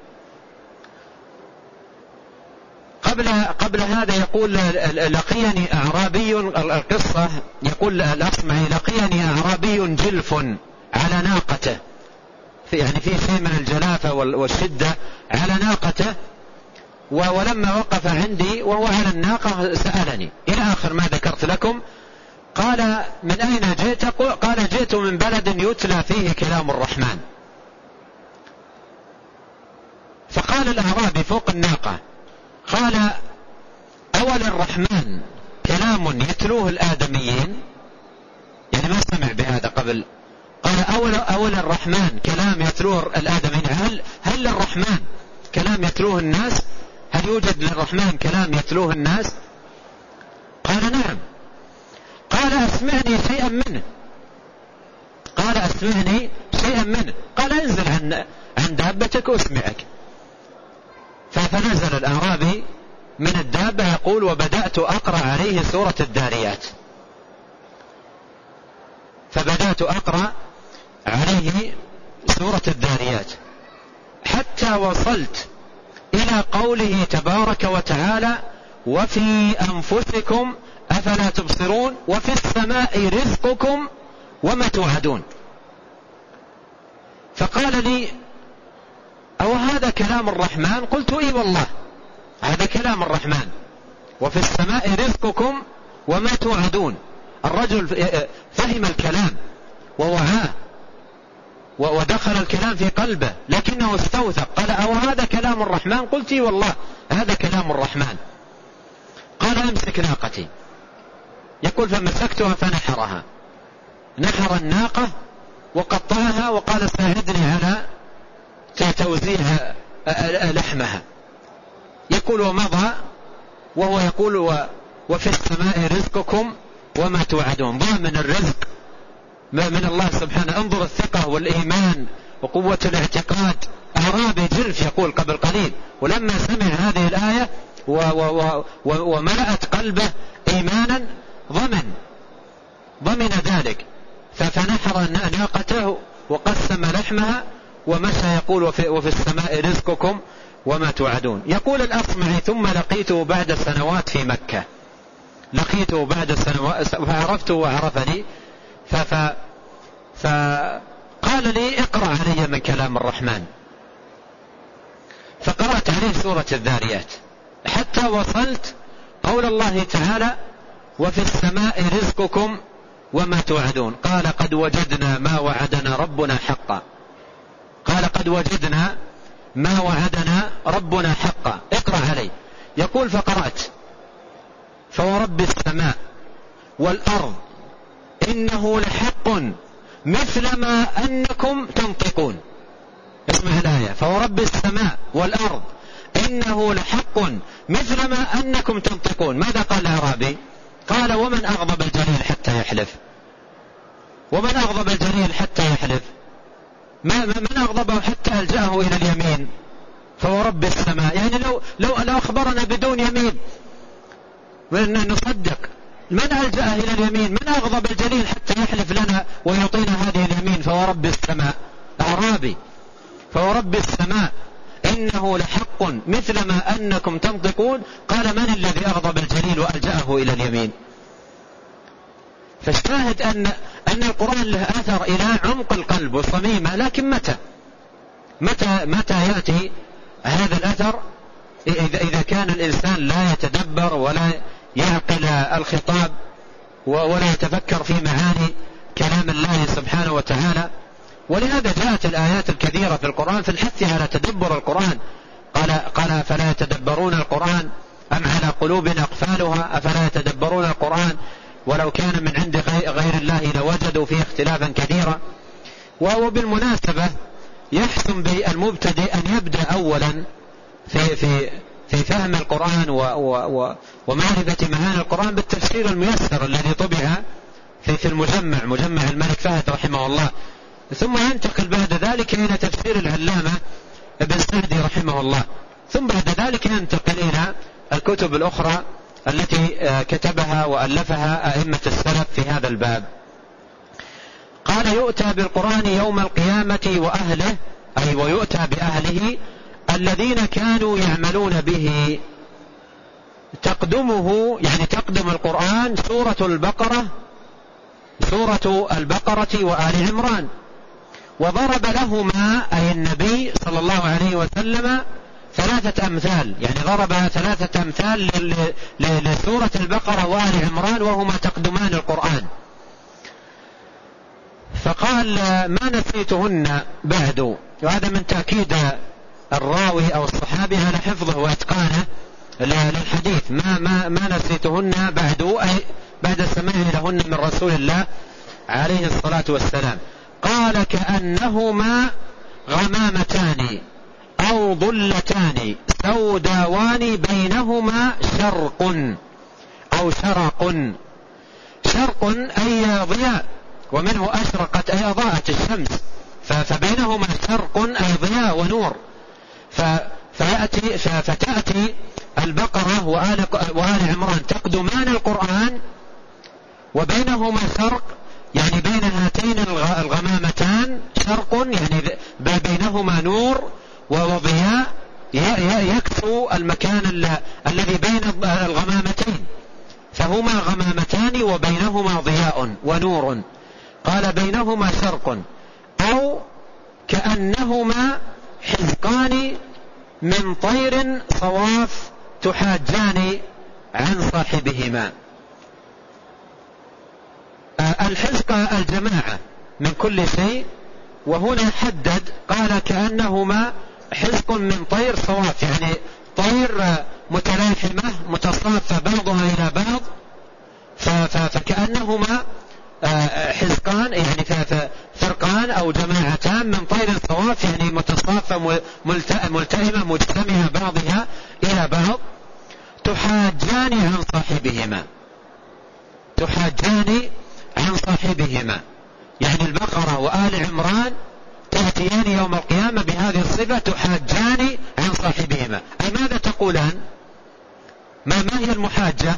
قبل هذا يقول: لقيني أعرابي، القصة يقول الأصمعي: لقيني أعرابي جلف على ناقته، يعني في شيء من الجلافة والشدة على ناقته، ولما وقف عندي وهو على الناقة سألني إلى آخر ما ذكرت لكم. قال: من أين جئت؟ قال: جئت من بلد يتلى فيه كلام الرحمن. فقال الأعرابي فوق الناقة: قال: أول الرحمن كلام كلام يتلوه الآدميين، يعني ما سمع بهذا قبل. قال أول الرحمن كلام يتلوه الآدميين، هل الرحمن كلام يتلوه الناس؟ هل يوجد للرحمن كلام يتلوه الناس؟ قال نعم. قال أسمعني شيئا منه. قال أسمعني شيئا منه. قال انزل عن دابتك أسمعك. فنزل الأعرابي من الدابة يقول: وبدأت أقرأ عليه سورة الذاريات. فبدأت أقرأ عليه سورة الذاريات حتى وصلت إلى قوله تبارك وتعالى: وفي أنفسكم أفلا تبصرون وفي السماء رزقكم وما توعدون. فقال لي: أو هذا كلام الرحمن؟ قلت: إي والله هذا كلام الرحمن، وفي السماء رزقكم وما توعدون. الرجل فهم الكلام ووعاه ودخل الكلام في قلبه، لكنه استوثق. قال: أو هذا كلام الرحمن؟ قلت: إي والله هذا كلام الرحمن. قال: أمسك ناقتي. يقول: فمسكتها فنحرها، نحر الناقة وقطعها وقال: ساعدني على توزيع لحمها. يقول: ومضى وهو يقول: وفي السماء رزقكم وما توعدون. ضامن الرزق من الله سبحانه. انظر الثقة والإيمان وقوة الاعتقاد. أعرابي جلف يقول قبل قليل، ولما سمع هذه الآية وملأت قلبه إيمانا ضمن ذلك، فنحر ناقته وقسم لحمها ومشى يقول: وفي السماء رزقكم وما توعدون. يقول الأصمعي: ثم لقيته بعد سنوات في مكة. لقيته بعد سنوات فعرفته وعرفني، فقال لي: اقرأ علي من كلام الرحمن. فقرأت عليه سورة الذاريات حتى وصلت قول الله تعالى: وفي السماء رزقكم وما توعدون. قال: قد وجدنا ما وعدنا ربنا حقا. قال: قد وجدنا ما وعدنا ربنا حقا. اقرأ علي. يقول: فقرأت: فورب السماء والأرض إنه لحق مثل ما أنكم تنطقون. اسمع الآية: فورب السماء والأرض إنه لحق مثل ما أنكم تنطقون. ماذا قال الأعرابي؟ قال: ومن أغضب الجليل حتى يحلف؟ ومن أغضب الجليل حتى يحلف؟ من أغضبه حتى ألجأه إلى اليمين؟ فورب السماء، يعني لو أخبرنا بدون يمين نصدق. من ألجأه إلى اليمين؟ من أغضب الجليل حتى يحلف لنا ويعطينا هذه اليمين؟ فورب السماء. أعرابي: فورب السماء إنه لحق مثل ما أنكم تنطقون. قال: من الذي أغضب الجليل وألجأه إلى اليمين؟ فالشاهد أن القرآن له أثر إلى عمق القلب وصميمه. لكن متى يأتي هذا الأثر؟ إذا كان الإنسان لا يتدبر ولا يعقل الخطاب ولا يتفكر في معاني كلام الله سبحانه وتعالى. ولهذا جاءت الآيات الكثيرة في القرآن في الحث على تدبر القرآن. قال: فلا يتدبرون القرآن أم على قلوب أقفالها أفلا يتدبرون القرآن ولو كان من عند غير الله لوجدوا فيه اختلافا كثيرا. وبالمناسبة يحسن بالمبتدئ أن يبدأ أولا في فهم القرآن ومعرفة معاني القرآن بالتفسير الميسر الذي طبع في مجمع الملك فهد رحمه الله، ثم ينتقل بعد ذلك إلى تفسير العلامة ابن سعدي رحمه الله، ثم بعد ذلك ينتقل إلى الكتب الأخرى التي كتبها وألفها أئمة السلف في هذا الباب. قال: يؤتى بالقرآن يوم القيامة وأهله، أي ويؤتى بأهله الذين كانوا يعملون به. تقدمه يعني تقدم القرآن سورة البقرة وآل عمران. وضرب لهما أي النبي صلى الله عليه وسلم 3 أمثال، يعني ضرب 3 أمثال لسورة البقرة وآل عمران وهما تقدمان القرآن. فقال: ما نسيتهن بعد. وهذا من تأكيد الراوي أو الصحابي على حفظه وإتقانه للحديث ما نسيتهن بعد سماعي لهن من رسول الله عليه الصلاة والسلام. قال كأنهما غمامتان أو ضلتان سوداوان بينهما شرق أو شرق. شرق أي ضياء، ومنه أشرقت أي أضاءت الشمس، فبينهما شرق أي ضياء ونور. فتأتي البقرة وآل عمران تقدمان القرآن وبينهما شرق، يعني بين هاتين الغمامتان شرق، يعني بينهما نور وضياء يكسو المكان الذي بين الغمامتين، فهما غمامتان وبينهما ضياء ونور. قال بينهما شرق أو كأنهما حزقان من طير صواف تحاجان عن صاحبهما. الحزق الجماعة من كل شيء، وهنا حدد قال كأنهما حزق من طير صواف، يعني طير متلاحمة متصافة بعضها إلى بعض، فكأنهما حزقان يعني فرقان أو جماعتان من طير صواف، يعني متصافة ملتئمة مجتمعة بعضها إلى بعض، تحاجان عن صاحبهما. تحاجان عن صاحبهما يعني البقرة وآل عمران تأتيان يوم القيامة بهذه الصفة، تحاجان عن صاحبهما. أي ماذا تقولان؟ ما هي المحاجة؟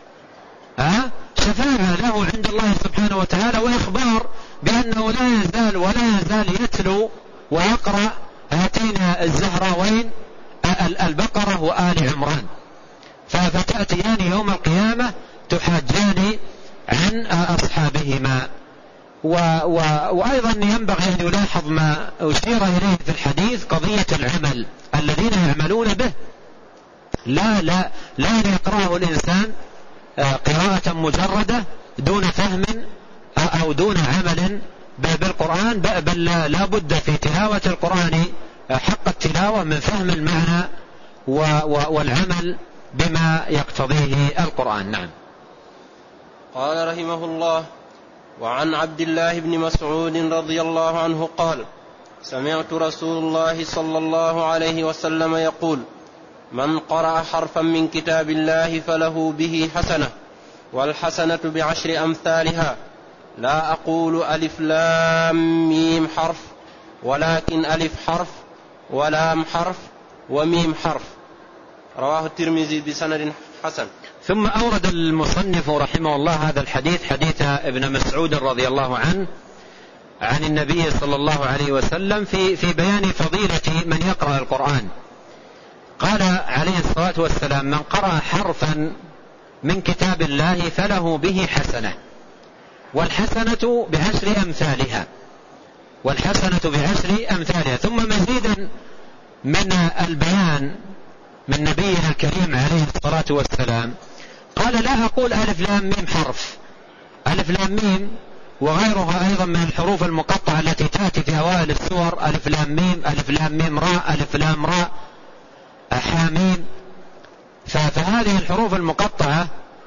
شفاعة له عند الله سبحانه وتعالى، وإخبار بأنه لا يزال يتلو ويقرأ هاتين الزهراوين البقرة وآل عمران، فتأتيان يوم القيامة تحاجان عن أصحابهما. وأيضا ينبغي أن يلاحظ ما أشير إليه في الحديث، قضية العمل الذين يعملون به. لا يقرأه الإنسان قراءة مجردة دون فهم أو دون عمل بالقرآن، بل لا بد في تلاوة القرآن حق التلاوة من فهم المعنى والعمل بما يقتضيه القرآن. نعم. قال رحمه الله: وعن عبد الله بن مسعود رضي الله عنه قال: سمعت رسول الله صلى الله عليه وسلم يقول: من قرأ حرفا من كتاب الله فله به حسنة، والحسنة بعشر أمثالها، لا أقول ألف لام ميم حرف، ولكن ألف حرف ولام حرف وميم حرف. رواه الترمذي بسند حسن. ثم أورد المصنف رحمه الله هذا الحديث، حديث ابن مسعود رضي الله عنه عن النبي صلى الله عليه وسلم في بيان فضيلة من يقرأ القرآن. قال عليه الصلاة والسلام: من قرأ حرفا من كتاب الله فله به حسنة، والحسنة بعشر أمثالها، والحسنة بعشر أمثالها. ثم مزيدا من البيان من نبينا الكريم عليه الصلاة والسلام قال: لا أقول ألف لام ميم حرف. ألف لام ميم وغيرها أيضا من الحروف المقطعة التي تأتي في أوائل السور، ألف لام ميم، ألف لام ميم راء، ألف لام راء، حاميم. فهذه الحروف المقطعة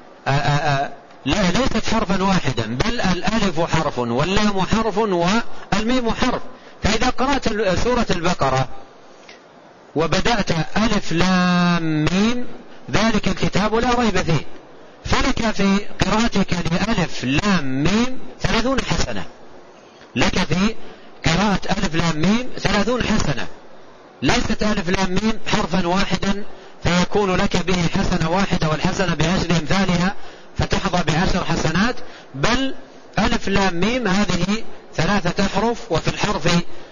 ليست حرفا واحدا، بل الألف حرف واللام حرف والميم حرف. فإذا قرأت سورة البقرة وبدأت ألف لام ميم، ذلك الكتاب لا ريب فيه، فلك في قراءتك لألف لام ميم 30 حسنة. لك في قراءة ألف لام ميم 30 حسنة، ليست ألف لام ميم حرفا واحدا فيكون لك به حسنة واحدة والحسنة بعشر أمثالها فتحظى بعشر حسنات، بل ألف لام ميم هذه 3 أحرف، وفي الحرف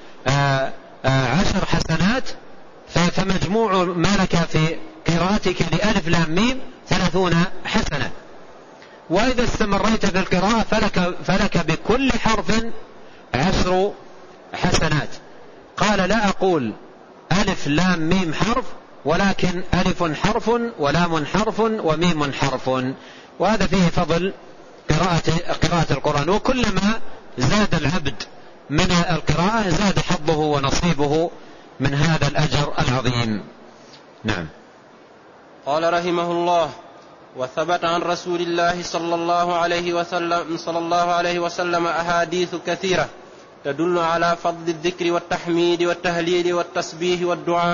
10 حسنات، فمجموع ما لك في قراءتك لألف لام ميم 30 حسنة. وإذا استمريت في القراءة فلك بكل حرف 10 حسنات. قال: لا أقول ألف لام ميم حرف، ولكن ألف حرف ولام حرف وميم حرف. وهذا فيه فضل قراءة القرآن، وكلما زاد العبد من القراءة زاد حظه ونصيبه من هذا الأجر العظيم. نعم. قال رحمه الله: وثبت عن رسول الله صلى الله عليه وسلم أحاديث كثيرة تدل على فضل الذكر والتحميد والتهليل والتسبيح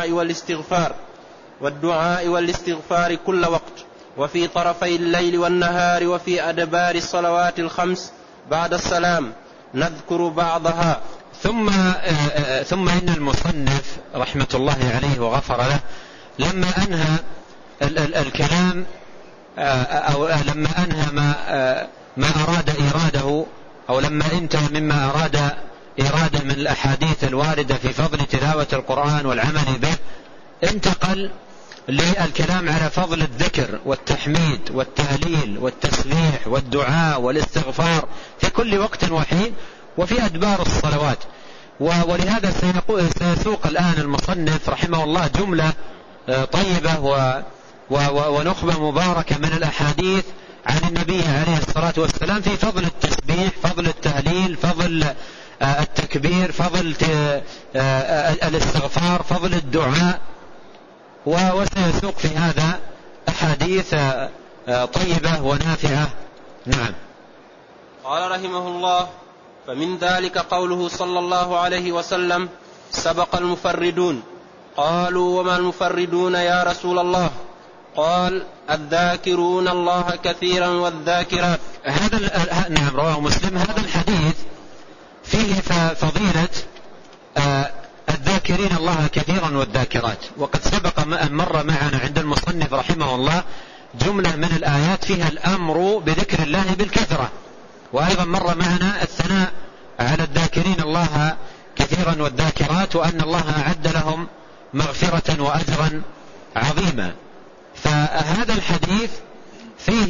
والدعاء والاستغفار كل وقت، وفي طرفي الليل والنهار، وفي أدبار الصلوات الخمس بعد السلام. نذكر بعضها. ثم إن المصنف رحمة الله عليه وغفر له لما أنهى الكلام أو لما أنهى ما أراد إراده، أو لما انتهى مما أراد إراده من الأحاديث الواردة في فضل تلاوة القرآن والعمل به، انتقل للكلام على فضل الذكر والتحميد والتهليل والتسبيح والدعاء والاستغفار في كل وقت وحين وفي أدبار الصلوات. ولهذا سيسوق الآن المصنف رحمه الله جملة طيبة ونخبة مباركة من الأحاديث عن النبي عليه الصلاة والسلام في فضل التسبيح، فضل التهليل، فضل التكبير، فضل الاستغفار، فضل الدعاء، وسيسوق في هذا أحاديث طيبة ونافعة. نعم. قال رحمه الله: فمن ذلك قوله صلى الله عليه وسلم: سبق المفردون. قالوا: وما المفردون يا رسول الله؟ قال: الذاكرون الله كثيرا والذاكرات. نعم، رواه مسلم. هذا الحديث فيه فضيلة الذاكرين الله كثيرا والذاكرات، وقد سبق أن مر معنا عند المصنف رحمه الله جملة من الآيات فيها الأمر بذكر الله بالكثرة، وأيضا مر معنا الثناء على الذاكرين الله كثيرا والذاكرات، وأن الله أعد لهم مغفرة وأجرا عظيما. فهذا الحديث فيه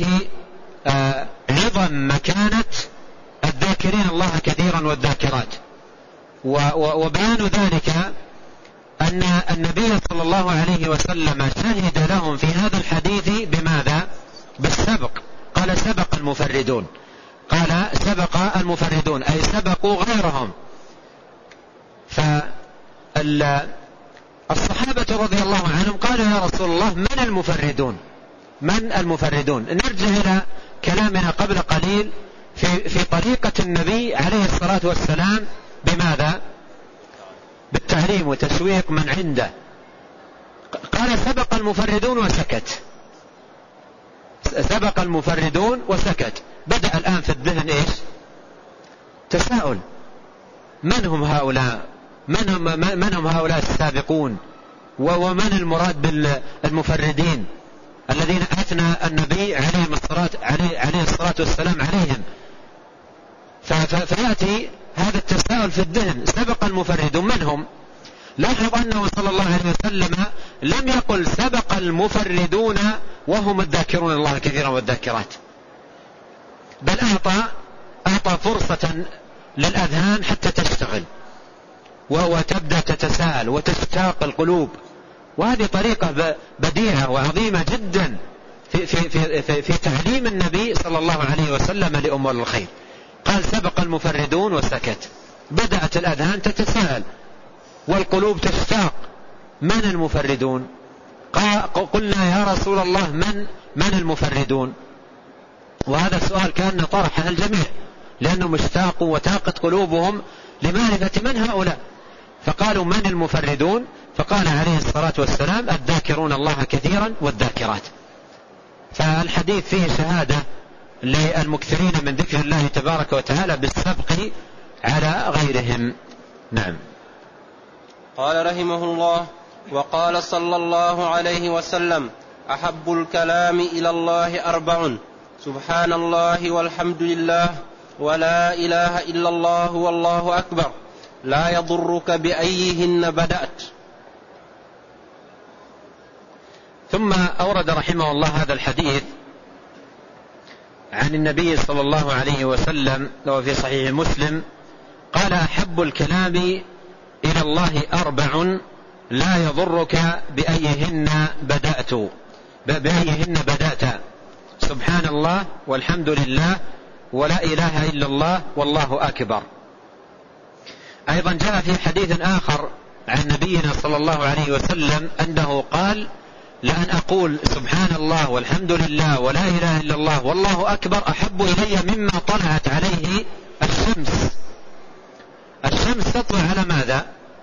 عظم مكانة الذاكرين الله كثيرا والذاكرات، وبيان ذلك أن النبي صلى الله عليه وسلم شهد لهم في هذا الحديث بماذا؟ بالسبق. قال: سبق المفردون. قال: سبق المفردون، أي سبقوا غيرهم. فالصحابة رضي الله عنهم قالوا: يا رسول الله، من المفردون؟ من المفردون؟ نرجع إلى كلامنا قبل قليل في طريقة النبي عليه الصلاة والسلام بماذا؟ بالتعليم وتسويق من عنده. قال: سبق المفردون وسكت. سبق المفردون وسكت. بدأ الآن في الذهن إيش؟ تساؤل: من هم هؤلاء؟ من هم هؤلاء السابقون؟ ومن المراد بالمفردين الذين أثنى النبي عليه الصلاة والسلام عليهم؟ فيأتي هذا التساؤل في الذهن. سبق المفردون، من هم؟ لاحظ أنه صلى الله عليه وسلم لم يقل سبق المفردون وهم الذاكرون الله كثيرا والذاكرات، بل أعطى فرصة للأذهان حتى تشتغل وتبدأ تتساءل وتشتاق القلوب. وهذه طريقة بديعة وعظيمة جدا في تعليم النبي صلى الله عليه وسلم لأمور الخير. قال: سبق المفردون وسكت. بدأت الأذهان تتساءل والقلوب تشتاق: من المفردون؟ قلنا: يا رسول الله، من المفردون؟ وهذا السؤال كان طرحه الجميع، لأنهم اشتاقوا وتاقت قلوبهم لمعرفة من هؤلاء. فقالوا: من المفردون؟ فقال عليه الصلاة والسلام: الذاكرون الله كثيرا والذاكرات. فالحديث فيه شهادة للمكثرين من ذكر الله تبارك وتعالى بالسبق على غيرهم. نعم. قال رحمه الله: وقال صلى الله عليه وسلم: أحب الكلام إلى الله 4: سبحان الله والحمد لله ولا إله إلا الله والله أكبر، لا يضرك بأيهن بدأت. ثم أورد رحمه الله هذا الحديث عن النبي صلى الله عليه وسلم لو في صحيح مسلم قال: أحب الكلام إلى الله 4: لا يضرك بأيهن بدأت. سبحان الله والحمد لله ولا إله إلا الله والله أكبر. أيضا جاء في حديث آخر عن نبينا صلى الله عليه وسلم أنه قال: لأن أقول سبحان الله والحمد لله ولا إله إلا الله والله أكبر أحب إلي مما طلعت عليه الشمس. الشمس تطلع على ماذا؟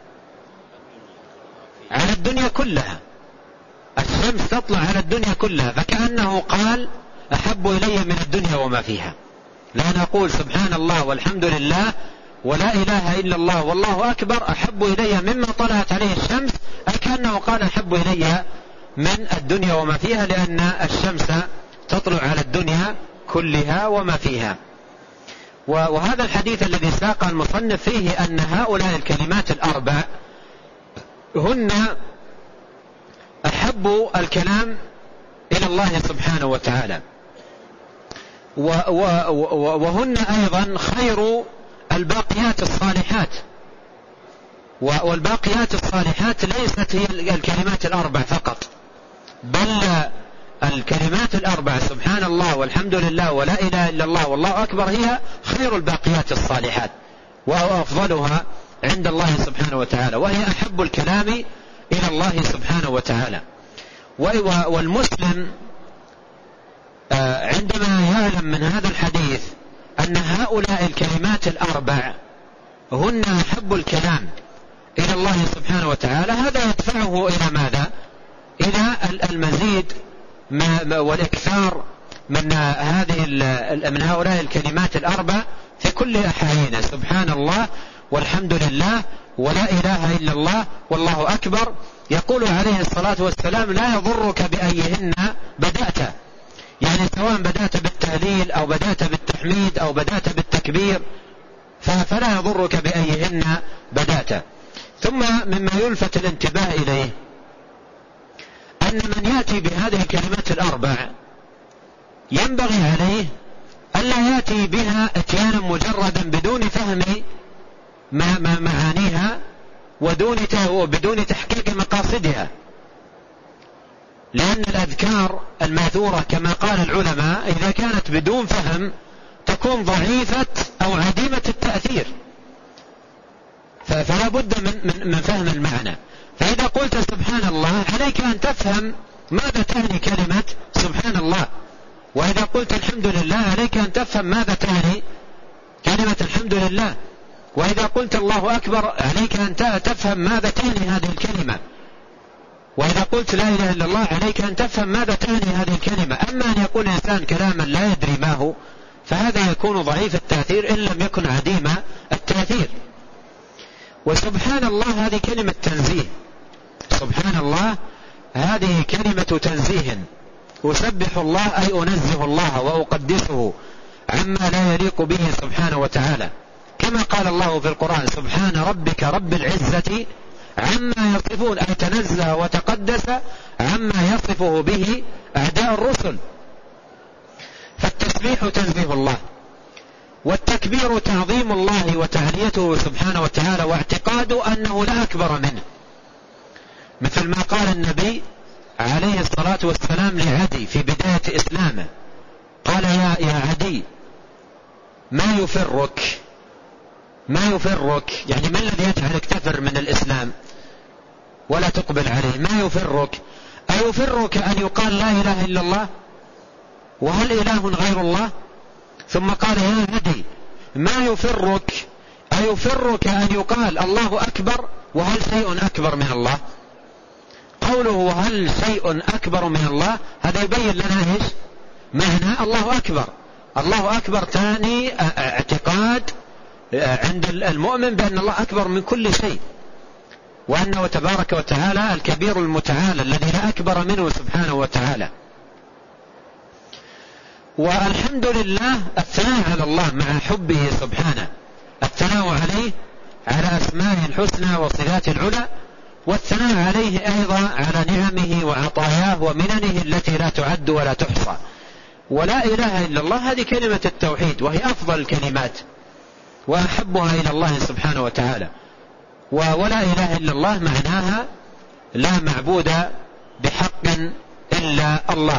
على الدنيا كلها. الشمس تطلع على الدنيا كلها، فكأنه قال أحب إلي من الدنيا وما فيها. لأن أقول سبحان الله والحمد لله ولا إله إلا الله والله أكبر أحب إلي مما طلعت عليه الشمس، أي كأنه قال أحب إلي من الدنيا وما فيها، لأن الشمس تطلع على الدنيا كلها وما فيها. وهذا الحديث الذي ساق المصنف فيه أن هؤلاء الكلمات الأربع هن أحب الكلام إلى الله سبحانه وتعالى، وهن أيضا خير الباقيات الصالحات. والباقيات الصالحات ليست هي الكلمات الأربع فقط، بل الكلمات الأربع سبحان الله والحمد لله ولا إله إلا الله والله أكبر هي خير الباقيات الصالحات وأفضلها عند الله سبحانه وتعالى، وهي أحب الكلام إلى الله سبحانه وتعالى. والمسلم عندما يعلم من هذا الحديث أن هؤلاء الكلمات الأربع هن أحب الكلام إلى الله سبحانه وتعالى، هذا يدفعه إلى ماذا؟ إلى المزيد والإكثار من هؤلاء الكلمات الأربع في كل أحيانه، سبحان الله والحمد لله ولا إله إلا الله والله أكبر. يقول عليه الصلاة والسلام لا يضرك بأيهن بدأت، يعني سواء بدأت بالتهليل أو بدأت بالتحميد أو بدأت بالتكبير فلا يضرك بأيهن بدأت. ثم مما يلفت الانتباه إليه أن من يأتي بهذه الكلمات الأربع ينبغي عليه ألا يأتي بها اتيانا مجردا بدون فهم معانيها وبدون تحقيق مقاصدها، لأن الأذكار الماثورة كما قال العلماء إذا كانت بدون فهم تكون ضعيفة أو عديمة التأثير، فلا بد من فهم المعنى. فإذا قلت سبحان الله عليك أن تفهم ماذا تعني كلمة سبحان الله، وإذا قلت الحمد لله عليك أن تفهم ماذا تعني كلمة الحمد لله، وإذا قلت الله أكبر عليك أن تفهم ماذا تعني هذه الكلمة، وإذا قلت لا إله إلا الله عليك أن تفهم ماذا تعني هذه الكلمة. أما أن يقول الإنسان كلاما لا يدري ما هو فهذا يكون ضعيف التأثير إن لم يكن عديم التأثير. وسبحان الله هذه كلمة تنزيه، سبحان الله هذه كلمة تنزيه، أسبح الله أي أنزه الله وأقدسه عما لا يليق به سبحانه وتعالى، كما قال الله في القرآن سبحان ربك رب العزة عما يصفون، أي تنزه وتقدس عما يصفه به أعداء الرسل. فالتسبيح تنزيه الله، والتكبير تعظيم الله وتعليته سبحانه وتعالى واعتقاد أنه لا أكبر منه، مثل ما قال النبي عليه الصلاة والسلام لعدي في بداية إسلامه، قال يا عدي ما يفرك، يعني ما الذي يجعلك تفر من الإسلام ولا تقبل عليه؟ ما يفرك؟ أيفرك أن يقال لا إله إلا الله؟ وهل إله غير الله؟ ثم قال يا عدي ما يفرك؟ أيفرك أن يقال الله أكبر؟ وهل شيء أكبر من الله؟ قوله وهل شيء أكبر من الله هذا يبين لنا إيش معنى الله أكبر. الله أكبر تعني اعتقاد عند المؤمن بأن الله أكبر من كل شيء، وأنه تبارك وتعالى الكبير المتعالى الذي لا أكبر منه سبحانه وتعالى. والحمد لله الثناء على الله مع حبه سبحانه، الثناء عليه على أسمائه الحسنى وصفاته العلى، والثناء عليه أيضا على نعمه وعطاياه ومننه التي لا تعد ولا تحصى. ولا إله إلا الله هذه كلمة التوحيد، وهي أفضل الكلمات وأحبها إلى الله سبحانه وتعالى. ولا إله إلا الله معناها لا معبود بحق إلا الله.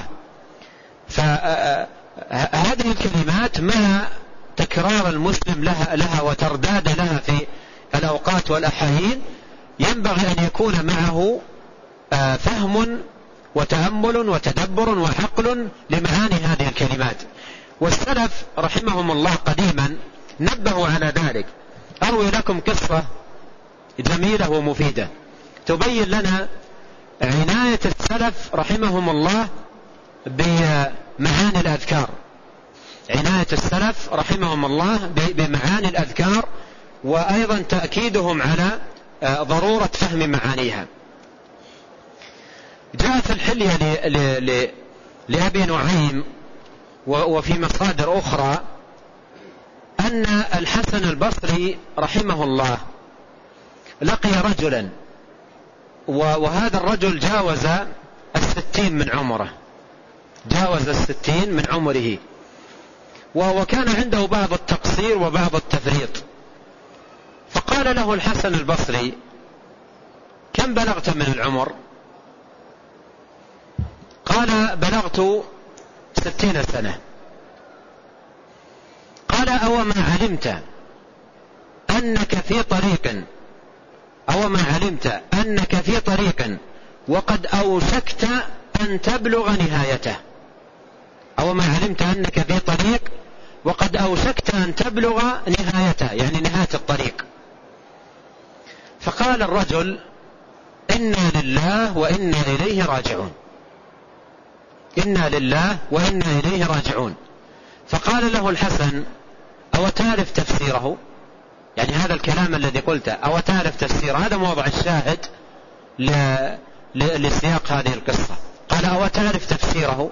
فهذه الكلمات مع تكرار المسلم لها وترداد لها في الأوقات والأحايين ينبغي أن يكون معه فهم وتأمل وتدبر وعقل لمعاني هذه الكلمات. والسلف رحمهم الله قديما نبهوا على ذلك. أروي لكم قصة جميلة ومفيدة تبين لنا عناية السلف رحمهم الله بمعاني الأذكار، عناية السلف رحمهم الله بمعاني الأذكار، وأيضا تأكيدهم على ضرورة فهم معانيها. جاء في الحلية لأبي نعيم وفي مصادر أخرى أن الحسن البصري رحمه الله لقي رجلا، وهذا الرجل جاوز 60 من عمره، جاوز 60 من عمره، وكان عنده بعض التقصير وبعض التفريط. فقال له الحسن البصري: كم بلغت من العمر؟ قال: بلغت 60 سنة. قال: أو ما علمت أنك في طريق، أو ما علمت أنك في طريق وقد أوشكت أن تبلغ نهايته، أو ما علمت أنك في طريق وقد أوشكت أن تبلغ نهايته، يعني نهاية الطريق. فقال الرجل: إنا لله وإنا إليه راجعون، إنا لله وإنا إليه راجعون. فقال له الحسن: أو تعرف تفسيره؟ يعني هذا الكلام الذي قلته أو تعرف تفسيره؟ هذا موضع الشاهد لسياق هذه القصة. قال: أو تعرف تفسيره؟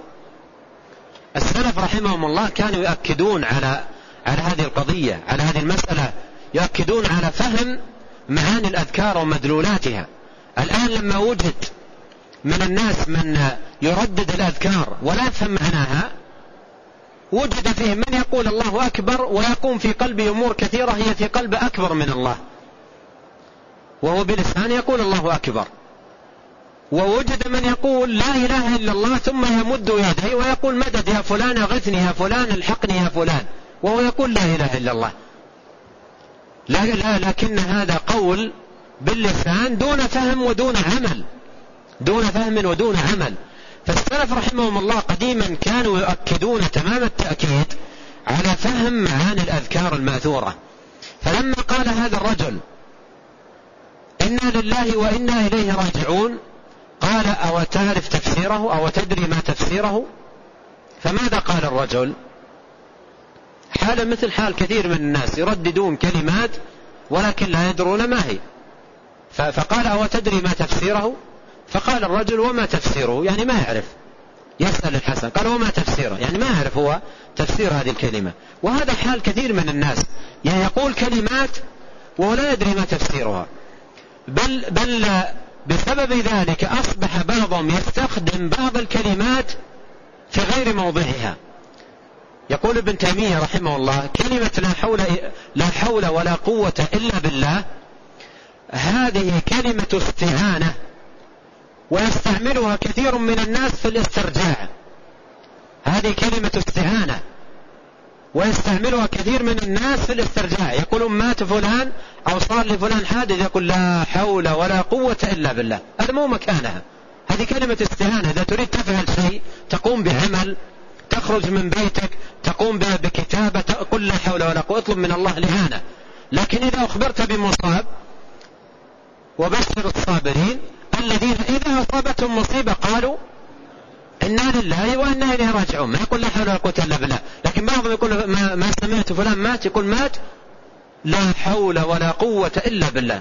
السلف رحمهم الله كانوا يؤكدون على هذه القضية، على هذه المسألة، يؤكدون على فهم معاني الأذكار ومدلولاتها. الآن لما وجد من الناس من يردد الأذكار ولا يفهم معناها، وجد فيه من يقول الله أكبر ويقوم في قلبه أمور كثيرة هي في قلب أكبر من الله، وهو بلسان يقول الله أكبر. ووجد من يقول لا إله إلا الله ثم يمد يديه ويقول: مدد يا فلان، أغثني يا فلان، الحقني يا فلان، وهو يقول لا إله إلا الله. لا، لكن هذا قول باللسان دون فهم ودون عمل، دون فهم ودون عمل. فالسلف رحمهم الله قديما كانوا يؤكدون تمام التأكيد على فهم معاني الأذكار الماثورة. فلما قال هذا الرجل: إنا لله وإنا إليه راجعون، قال: أو تعرف تفسيره؟ أو تدري ما تفسيره؟ فماذا قال الرجل؟ حال مثل حال كثير من الناس يرددون كلمات ولكن لا يدرون ما هي. فقال: أو تدري ما تفسيره؟ فقال الرجل: وما تفسيره؟ يعني ما يعرف. يسأل الحسن، قال: وما تفسيره؟ يعني ما يعرف هو تفسير هذه الكلمة. وهذا حال كثير من الناس، يعني يقول كلمات ولا يدري ما تفسيرها، بل بسبب ذلك أصبح بعضهم يستخدم بعض الكلمات في غير موضعها. يقول ابن تيمية رحمه الله: كلمة لا حول ولا قوة إلا بالله هذه كلمة استعانة، ويستعملها كثير من الناس في الاسترجاع. هذه كلمة استعانة ويستعملها كثير من الناس في الاسترجاع. يقولون مات فلان أو صار لفلان حادث، يقول لا حول ولا قوة إلا بالله. هذا مو مكانها، هذه كلمة استعانة. إذا تريد تفعل شيء، تقوم بعمل، تخرج من بيتك، تقوم بكتابة، قل لا حول ولا قوة، اطلب من الله الإعانة. لكن إذا أخبرت بمصاب، وبشر الصابرين الذين إذا أصابتهم مصيبة قالوا إنا لله وإنا إليه راجعون. ما يقول لا حول ولا قوة إلا بالله. لكن بعضهم يقول ما سمعت فلان مات، يقول مات لا حول ولا قوة إلا بالله.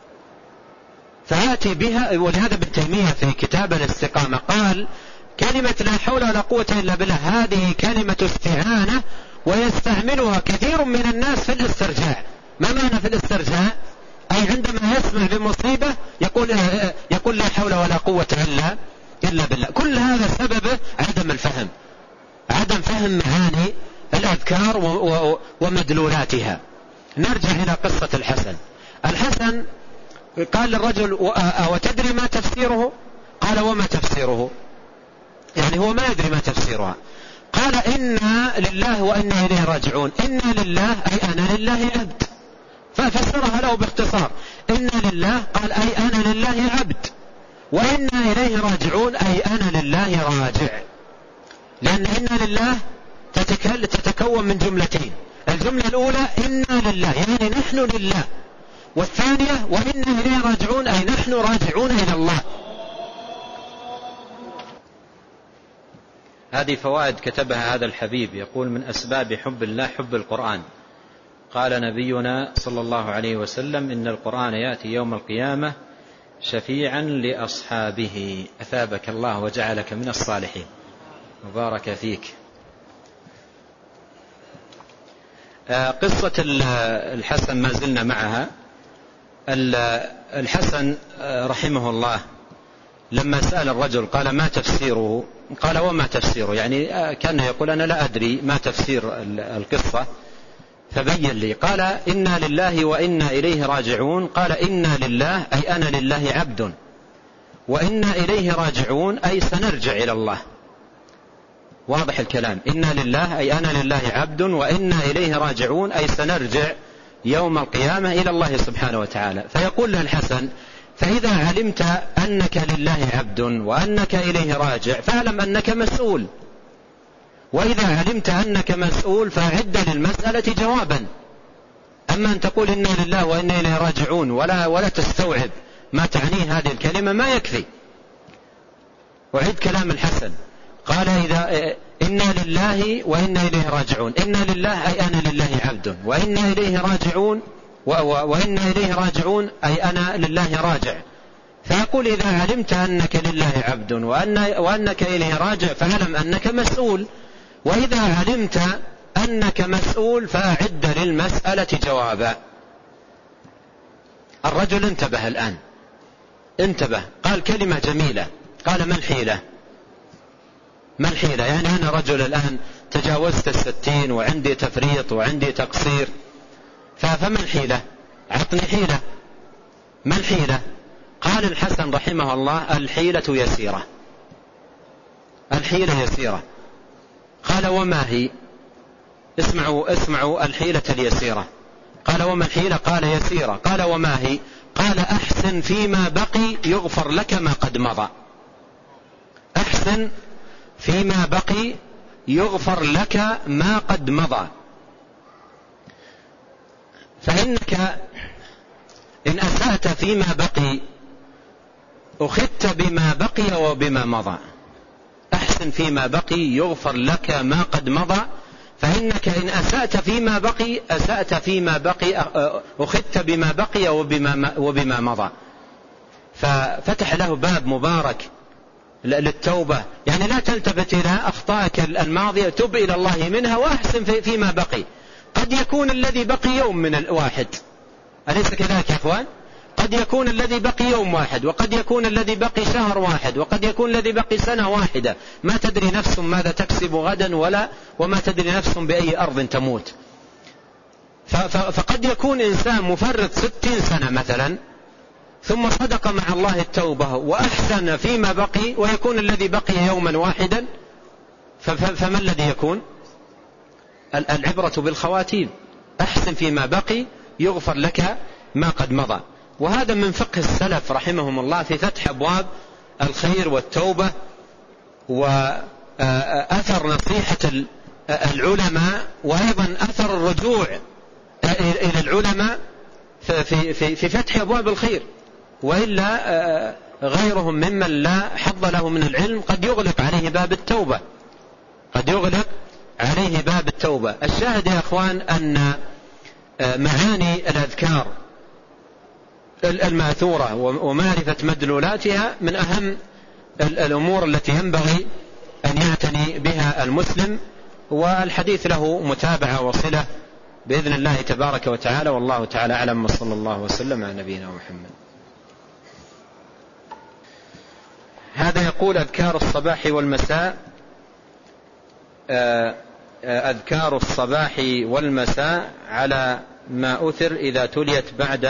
فآتي بها. ولهذا ابن تيمية في كتاب الاستقامة قال: كلمة لا حول ولا قوة إلا بالله هذه كلمة استعانة، ويستعملها كثير من الناس في الاسترجاع. ما معنى في الاسترجاع؟ أي عندما يسمع بمصيبة يقول لا حول ولا قوة إلا بالله. كل هذا سببه عدم الفهم، عدم فهم معاني الأذكار ومدلولاتها. نرجع إلى قصة الحسن. الحسن قال للرجل: وتدري ما تفسيره؟ قال: وما تفسيره؟ يعني هو ما يدري ما تفسيرها. قال: إنا لله وإنا إليه راجعون. إنا لله أي أنا لله عبد. ففسرها له باختصار: إنا لله قال أي أنا لله عبد، وإنا إليه راجعون أي أنا لله راجع، لأن إنا لله تتكون من جملتين. الجملة الأولى إنا لله يعني نحن لله، والثانية وإنا إليه راجعون أي نحن راجعون إلى الله. هذه فوائد كتبها هذا الحبيب، يقول: من أسباب حب الله حب القرآن. قال نبينا صلى الله عليه وسلم: إن القرآن يأتي يوم القيامة شفيعا لأصحابه. أثابك الله وجعلك من الصالحين، مبارك فيك. قصة الحسن ما زلنا معها. الحسن رحمه الله لما سأل الرجل قال: ما تفسيره؟ قال: وما تفسيره؟ يعني كان يقول: أنا لا أدري ما تفسير القصة، فبين لي. قال: إنا لله وإنا إليه راجعون. قال: إنا لله أي أنا لله عبد، وإنا إليه راجعون أي سنرجع إلى الله. واضح الكلام. إنا لله أي أنا لله عبد، وإنا إليه راجعون أي سنرجع يوم القيامة إلى الله سبحانه وتعالى. فيقول له الحسن: فإذا علمت أنك لله عبد وأنك إليه راجع فاعلم أنك مسؤول، وإذا علمت أنك مسؤول فأعد للمسألة جوابا. أما أن تقول إنا لله وإنا إليه راجعون ولا تستوعب ما تعنيه هذه الكلمة ما يكفي. وعد كلام الحسن. قال: إذا إنا لله وإنا إليه راجعون. إنا لله أي أنا لله عبد، وإنا إليه راجعون وإنا إليه راجعون أي أنا لله راجع. فيقول: إذا علمت أنك لله عبد وأنك إليه راجع فاعلم أنك مسؤول، وإذا علمت أنك مسؤول فأعد للمسألة جوابا. الرجل انتبه الآن، انتبه، قال كلمة جميلة. قال: ما الحيلة؟ ما الحيلة؟ يعني أنا رجل الآن تجاوزت 60 وعندي تفريط وعندي تقصير، فما الحيلة؟ عطني حيلة. ما الحيلة؟ قال الحسن رحمه الله: الحيلة يسيرة. الحيلة يسيرة. قال: وما هي؟ اسمعوا الحيلة اليسيرة. قال: وما الحيلة؟ قال: يسيرة. قال: وما هي؟ قال: أحسن فيما بقي يغفر لك ما قد مضى. أحسن فيما بقي يغفر لك ما قد مضى. فإنك إن أسأت فيما بقي أخذت بما بقي وبما مضى. أحسن فيما بقي يغفر لك ما قد مضى، فإنك إن أسأت فيما بقي أخذت بما بقي وبما مضى. ففتح له باب مبارك للتوبة. يعني لا تلتفت إلى أخطائك الماضية، تب إلى الله منها وأحسن فيما بقي. قد يكون الذي بقي يوم من الواحد، أليس كذلك يا أخوان؟ قد يكون الذي بقي يوم واحد، وقد يكون الذي بقي شهر واحد، وقد يكون الذي بقي سنة واحدة. ما تدري نفس ماذا تكسب غدا وما تدري نفس بأي أرض تموت. فقد يكون إنسان مفرط 60 سنة مثلا، ثم صدق مع الله التوبة وأحسن فيما بقي، ويكون الذي بقي يوما واحدا. فما الذي يكون؟ العبرة بالخواتيم. أحسن فيما بقي يغفر لك ما قد مضى. وهذا من فقه السلف رحمهم الله في فتح أبواب الخير والتوبة، وأثر نصيحة العلماء، وأيضا أثر الرجوع إلى العلماء في فتح أبواب الخير. وإلا غيرهم ممن لا حظ له من العلم قد يغلق عليه باب التوبة، قد يغلق عليه باب التوبة. الشاهد يا أخوان أن معاني الأذكار الماثورة ومعرفة مدلولاتها من أهم الأمور التي ينبغي أن يعتني بها المسلم، والحديث له متابعة وصلة بإذن الله تبارك وتعالى. والله تعالى أعلم، وصلى الله وسلم على نبينا محمد. هذا يقول: أذكار الصباح والمساء، أذكار الصباح والمساء على ما أثر إذا تليت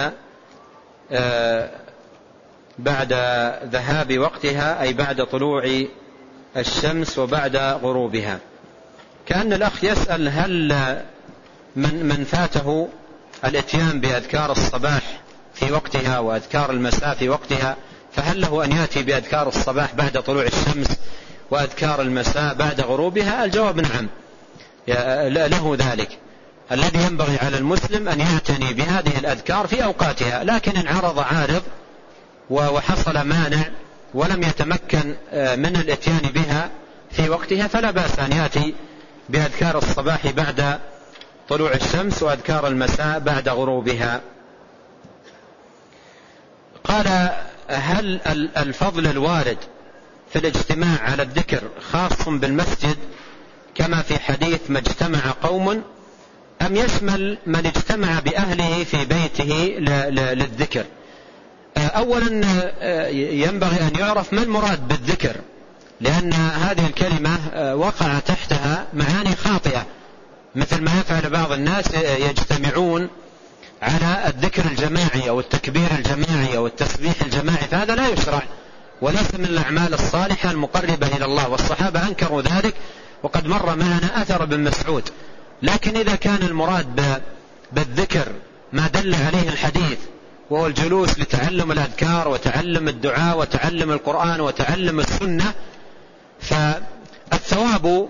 بعد ذهاب وقتها، أي بعد طلوع الشمس وبعد غروبها. كأن الأخ يسأل: هل من فاته الاتيان بأذكار الصباح في وقتها وأذكار المساء في وقتها فهل له أن يأتي بأذكار الصباح بعد طلوع الشمس وأذكار المساء بعد غروبها؟ الجواب نعم، له ذلك. الذي ينبغي على المسلم أن يعتني بهذه الأذكار في أوقاتها، لكن إن عرض عارض وحصل مانع ولم يتمكن من الاتيان بها في وقتها فلا بأس أن يأتي بأذكار الصباح بعد طلوع الشمس وأذكار المساء بعد غروبها. قال: هل الفضل الوارد في الاجتماع على الذكر خاص بالمسجد كما في حديث ما اجتمع قوم، أم يشمل من اجتمع بأهله في بيته للذكر؟ أولا ينبغي أن يعرف ما المراد بالذكر، لأن هذه الكلمة وقع تحتها معاني خاطئة، مثل ما يفعل بعض الناس يجتمعون على الذكر الجماعي أو التكبير الجماعي أو التسبيح الجماعي، فهذا لا يشرع وليس من الأعمال الصالحة المقربة إلى الله، والصحابة أنكروا ذلك وقد مر معنا أثر ابن مسعود. لكن إذا كان المراد بالذكر ما دل عليه الحديث، وهو الجلوس لتعلم الأذكار وتعلم الدعاء وتعلم القرآن وتعلم السنة، فالثواب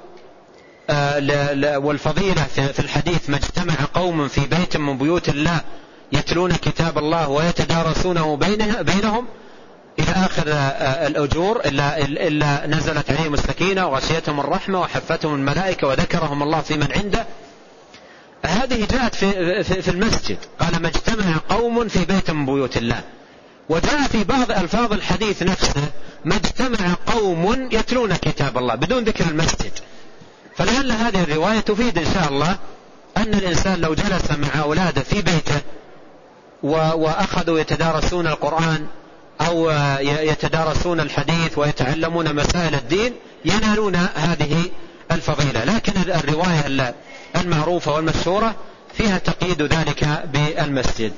والفضيلة في الحديث ما اجتمع قوم في بيت من بيوت الله يتلون كتاب الله ويتدارسونه بينهم إلى آخر الأجور، إلا نزلت عليهم السكينة وغشيتهم الرحمة وحفتهم الملائكة وذكرهم الله في من عنده. هذه جاءت في المسجد، قال: ما اجتمع قوم في بيت من بيوت الله. وجاء في بعض ألفاظ الحديث نفسه: ما اجتمع قوم يتلون كتاب الله، بدون ذكر المسجد. فلعل هذه الرواية تفيد إن شاء الله أن الإنسان لو جلس مع أولاده في بيته وأخذوا يتدارسون القرآن أو يتدارسون الحديث ويتعلمون مسائل الدين ينالون هذه الفضيلة. لكن الرواية المعروفة والمشهورة فيها تقييد ذلك بالمسجد.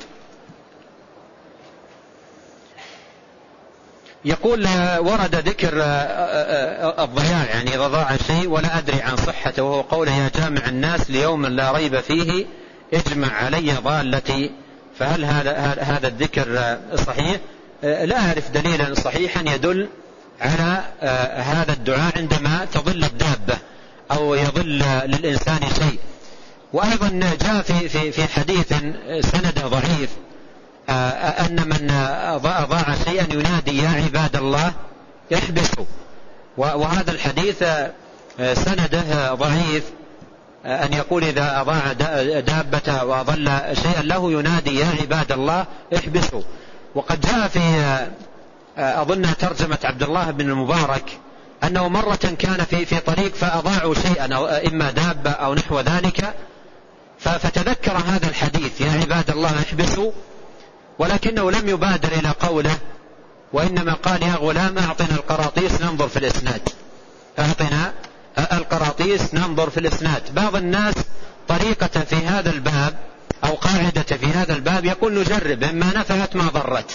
يقول: ورد ذكر الضياع، يعني إذا ضاع شيء ولا أدري عن صحته، وهو قوله: يا جامع الناس ليوم لا ريب فيه اجمع علي ضالتي، فهل هذا الذكر صحيح؟ لا أعرف دليلا صحيحا يدل على هذا الدعاء عندما تضل الدابة أو يضل للإنسان شيء. وأيضا جاء في حديث سنده ضعيف أن من ضاع شيئا ينادي: يا عباد الله احبسوا. وهذا الحديث سنده ضعيف، أن يقول إذا أضاع دابته وأضل شيئا له ينادي: يا عباد الله احبسوا. وقد جاء في أظن ترجمة عبد الله بن المبارك أنه مرة كان في طريق فأضاعوا شيئا، أو إما دابة أو نحو ذلك، فتذكر هذا الحديث: يا عباد الله احبسوا، ولكنه لم يبادر إلى قوله، وإنما قال: يا غلام أعطنا القراطيس ننظر في الإسناد، أعطنا القراطيس ننظر في الإسناد. بعض الناس طريقة في هذا الباب أو قاعدة في هذا الباب يقول: نجرب، إما نفعت ما ضرت،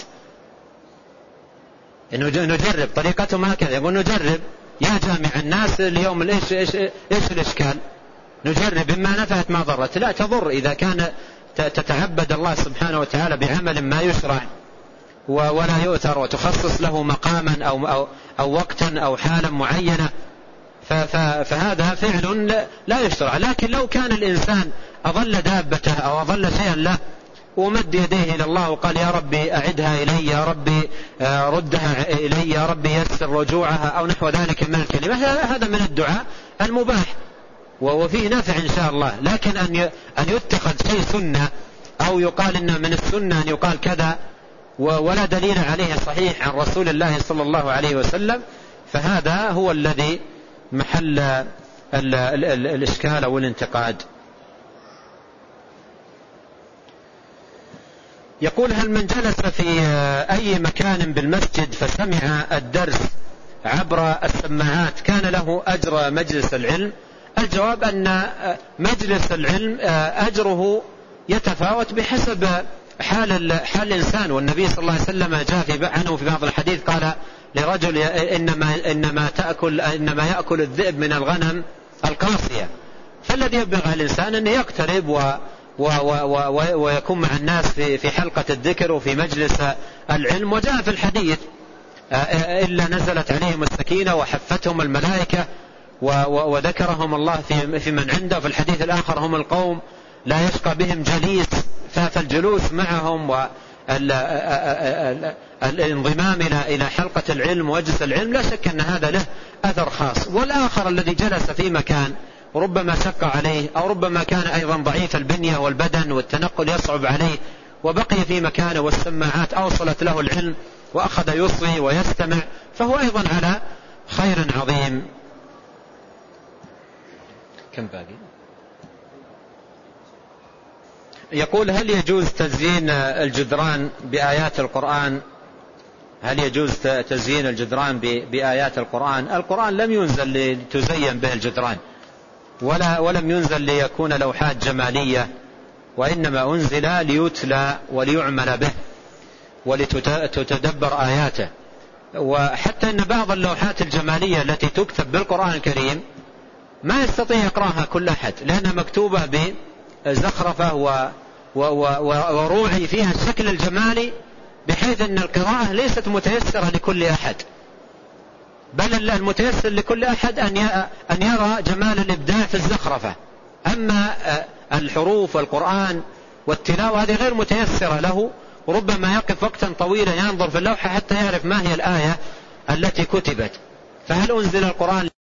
نجرب، طريقتهم هكذا، يقول: نجرب يا جامع الناس اليوم، إيش الإشكال؟ نجرب، إما نفعت ما ضرت. لا تضر إذا كان تتعبد الله سبحانه وتعالى بعمل ما يشرع ولا يؤثر، وتخصص له مقاما أو وقتا أو حالا معينة، فهذا فعل لا يشرع. لكن لو كان الإنسان أضل دابته أو أضل شيئا له ومد يديه إلى الله وقال: يا ربي أعدها إلي، يا ربي ردها إلي، يا ربي يسر رجوعها، أو نحو ذلك من الكلمة، هذا من الدعاء المباح وفيه نافع إن شاء الله. لكن أن يتخذ شيء سنة أو يقال إن من السنة أن يقال كذا ولا دليل عليه صحيح عن رسول الله صلى الله عليه وسلم، فهذا هو الذي محل الإشكال أو الانتقاد. يقول: هل من جلس في أي مكان بالمسجد فسمع الدرس عبر السماعات كان له أجر مجلس العلم؟ الجواب أن مجلس العلم أجره يتفاوت بحسب حال الإنسان. والنبي صلى الله عليه وسلم جاء عنه في بعض الحديث قال لرجل: إنما يأكل الذئب من الغنم القاصية. فالذي يبغى الإنسان أن يقترب ويكون مع الناس في حلقة الذكر وفي مجلس العلم. وجاء في الحديث إلا نزلت عليهم السكينة وحفتهم الملائكة وذكرهم الله في من عنده. في الحديث الآخر هم القوم لا يشقى بهم جليس، فالجلوس معهم والانضمام إلى حلقة العلم ومجلس العلم لا شك أن هذا له أثر خاص. والآخر الذي جلس في مكان ربما شق عليه أو ربما كان أيضا ضعيف البنية والبدن والتنقل يصعب عليه وبقي في مكانه والسماعات أوصلت له العلم وأخذ يصغي ويستمع، فهو أيضا على خير عظيم. كم باقي؟ يقول: هل يجوز تزيين الجدران بآيات القرآن؟ هل يجوز تزيين الجدران بآيات القرآن؟ القرآن لم ينزل لتزين به الجدران ولم ينزل ليكون لوحات جمالية، وإنما أنزل ليتلى وليعمل به ولتتدبر آياته. وحتى أن بعض اللوحات الجمالية التي تكتب بالقرآن الكريم ما يستطيع يقرأها كل أحد، لأنها مكتوبة بزخرفة وروعي فيها الشكل الجمالي، بحيث أن القراءة ليست متيسرة لكل أحد، بل المتيسر لكل أحد أن يرى جمال الإبداع في الزخرفة. أما الحروف والقرآن والتلاوة هذه غير متيسرة له، وربما يقف وقتا طويلا ينظر في اللوحة حتى يعرف ما هي الآية التي كتبت. فهل أنزل القرآن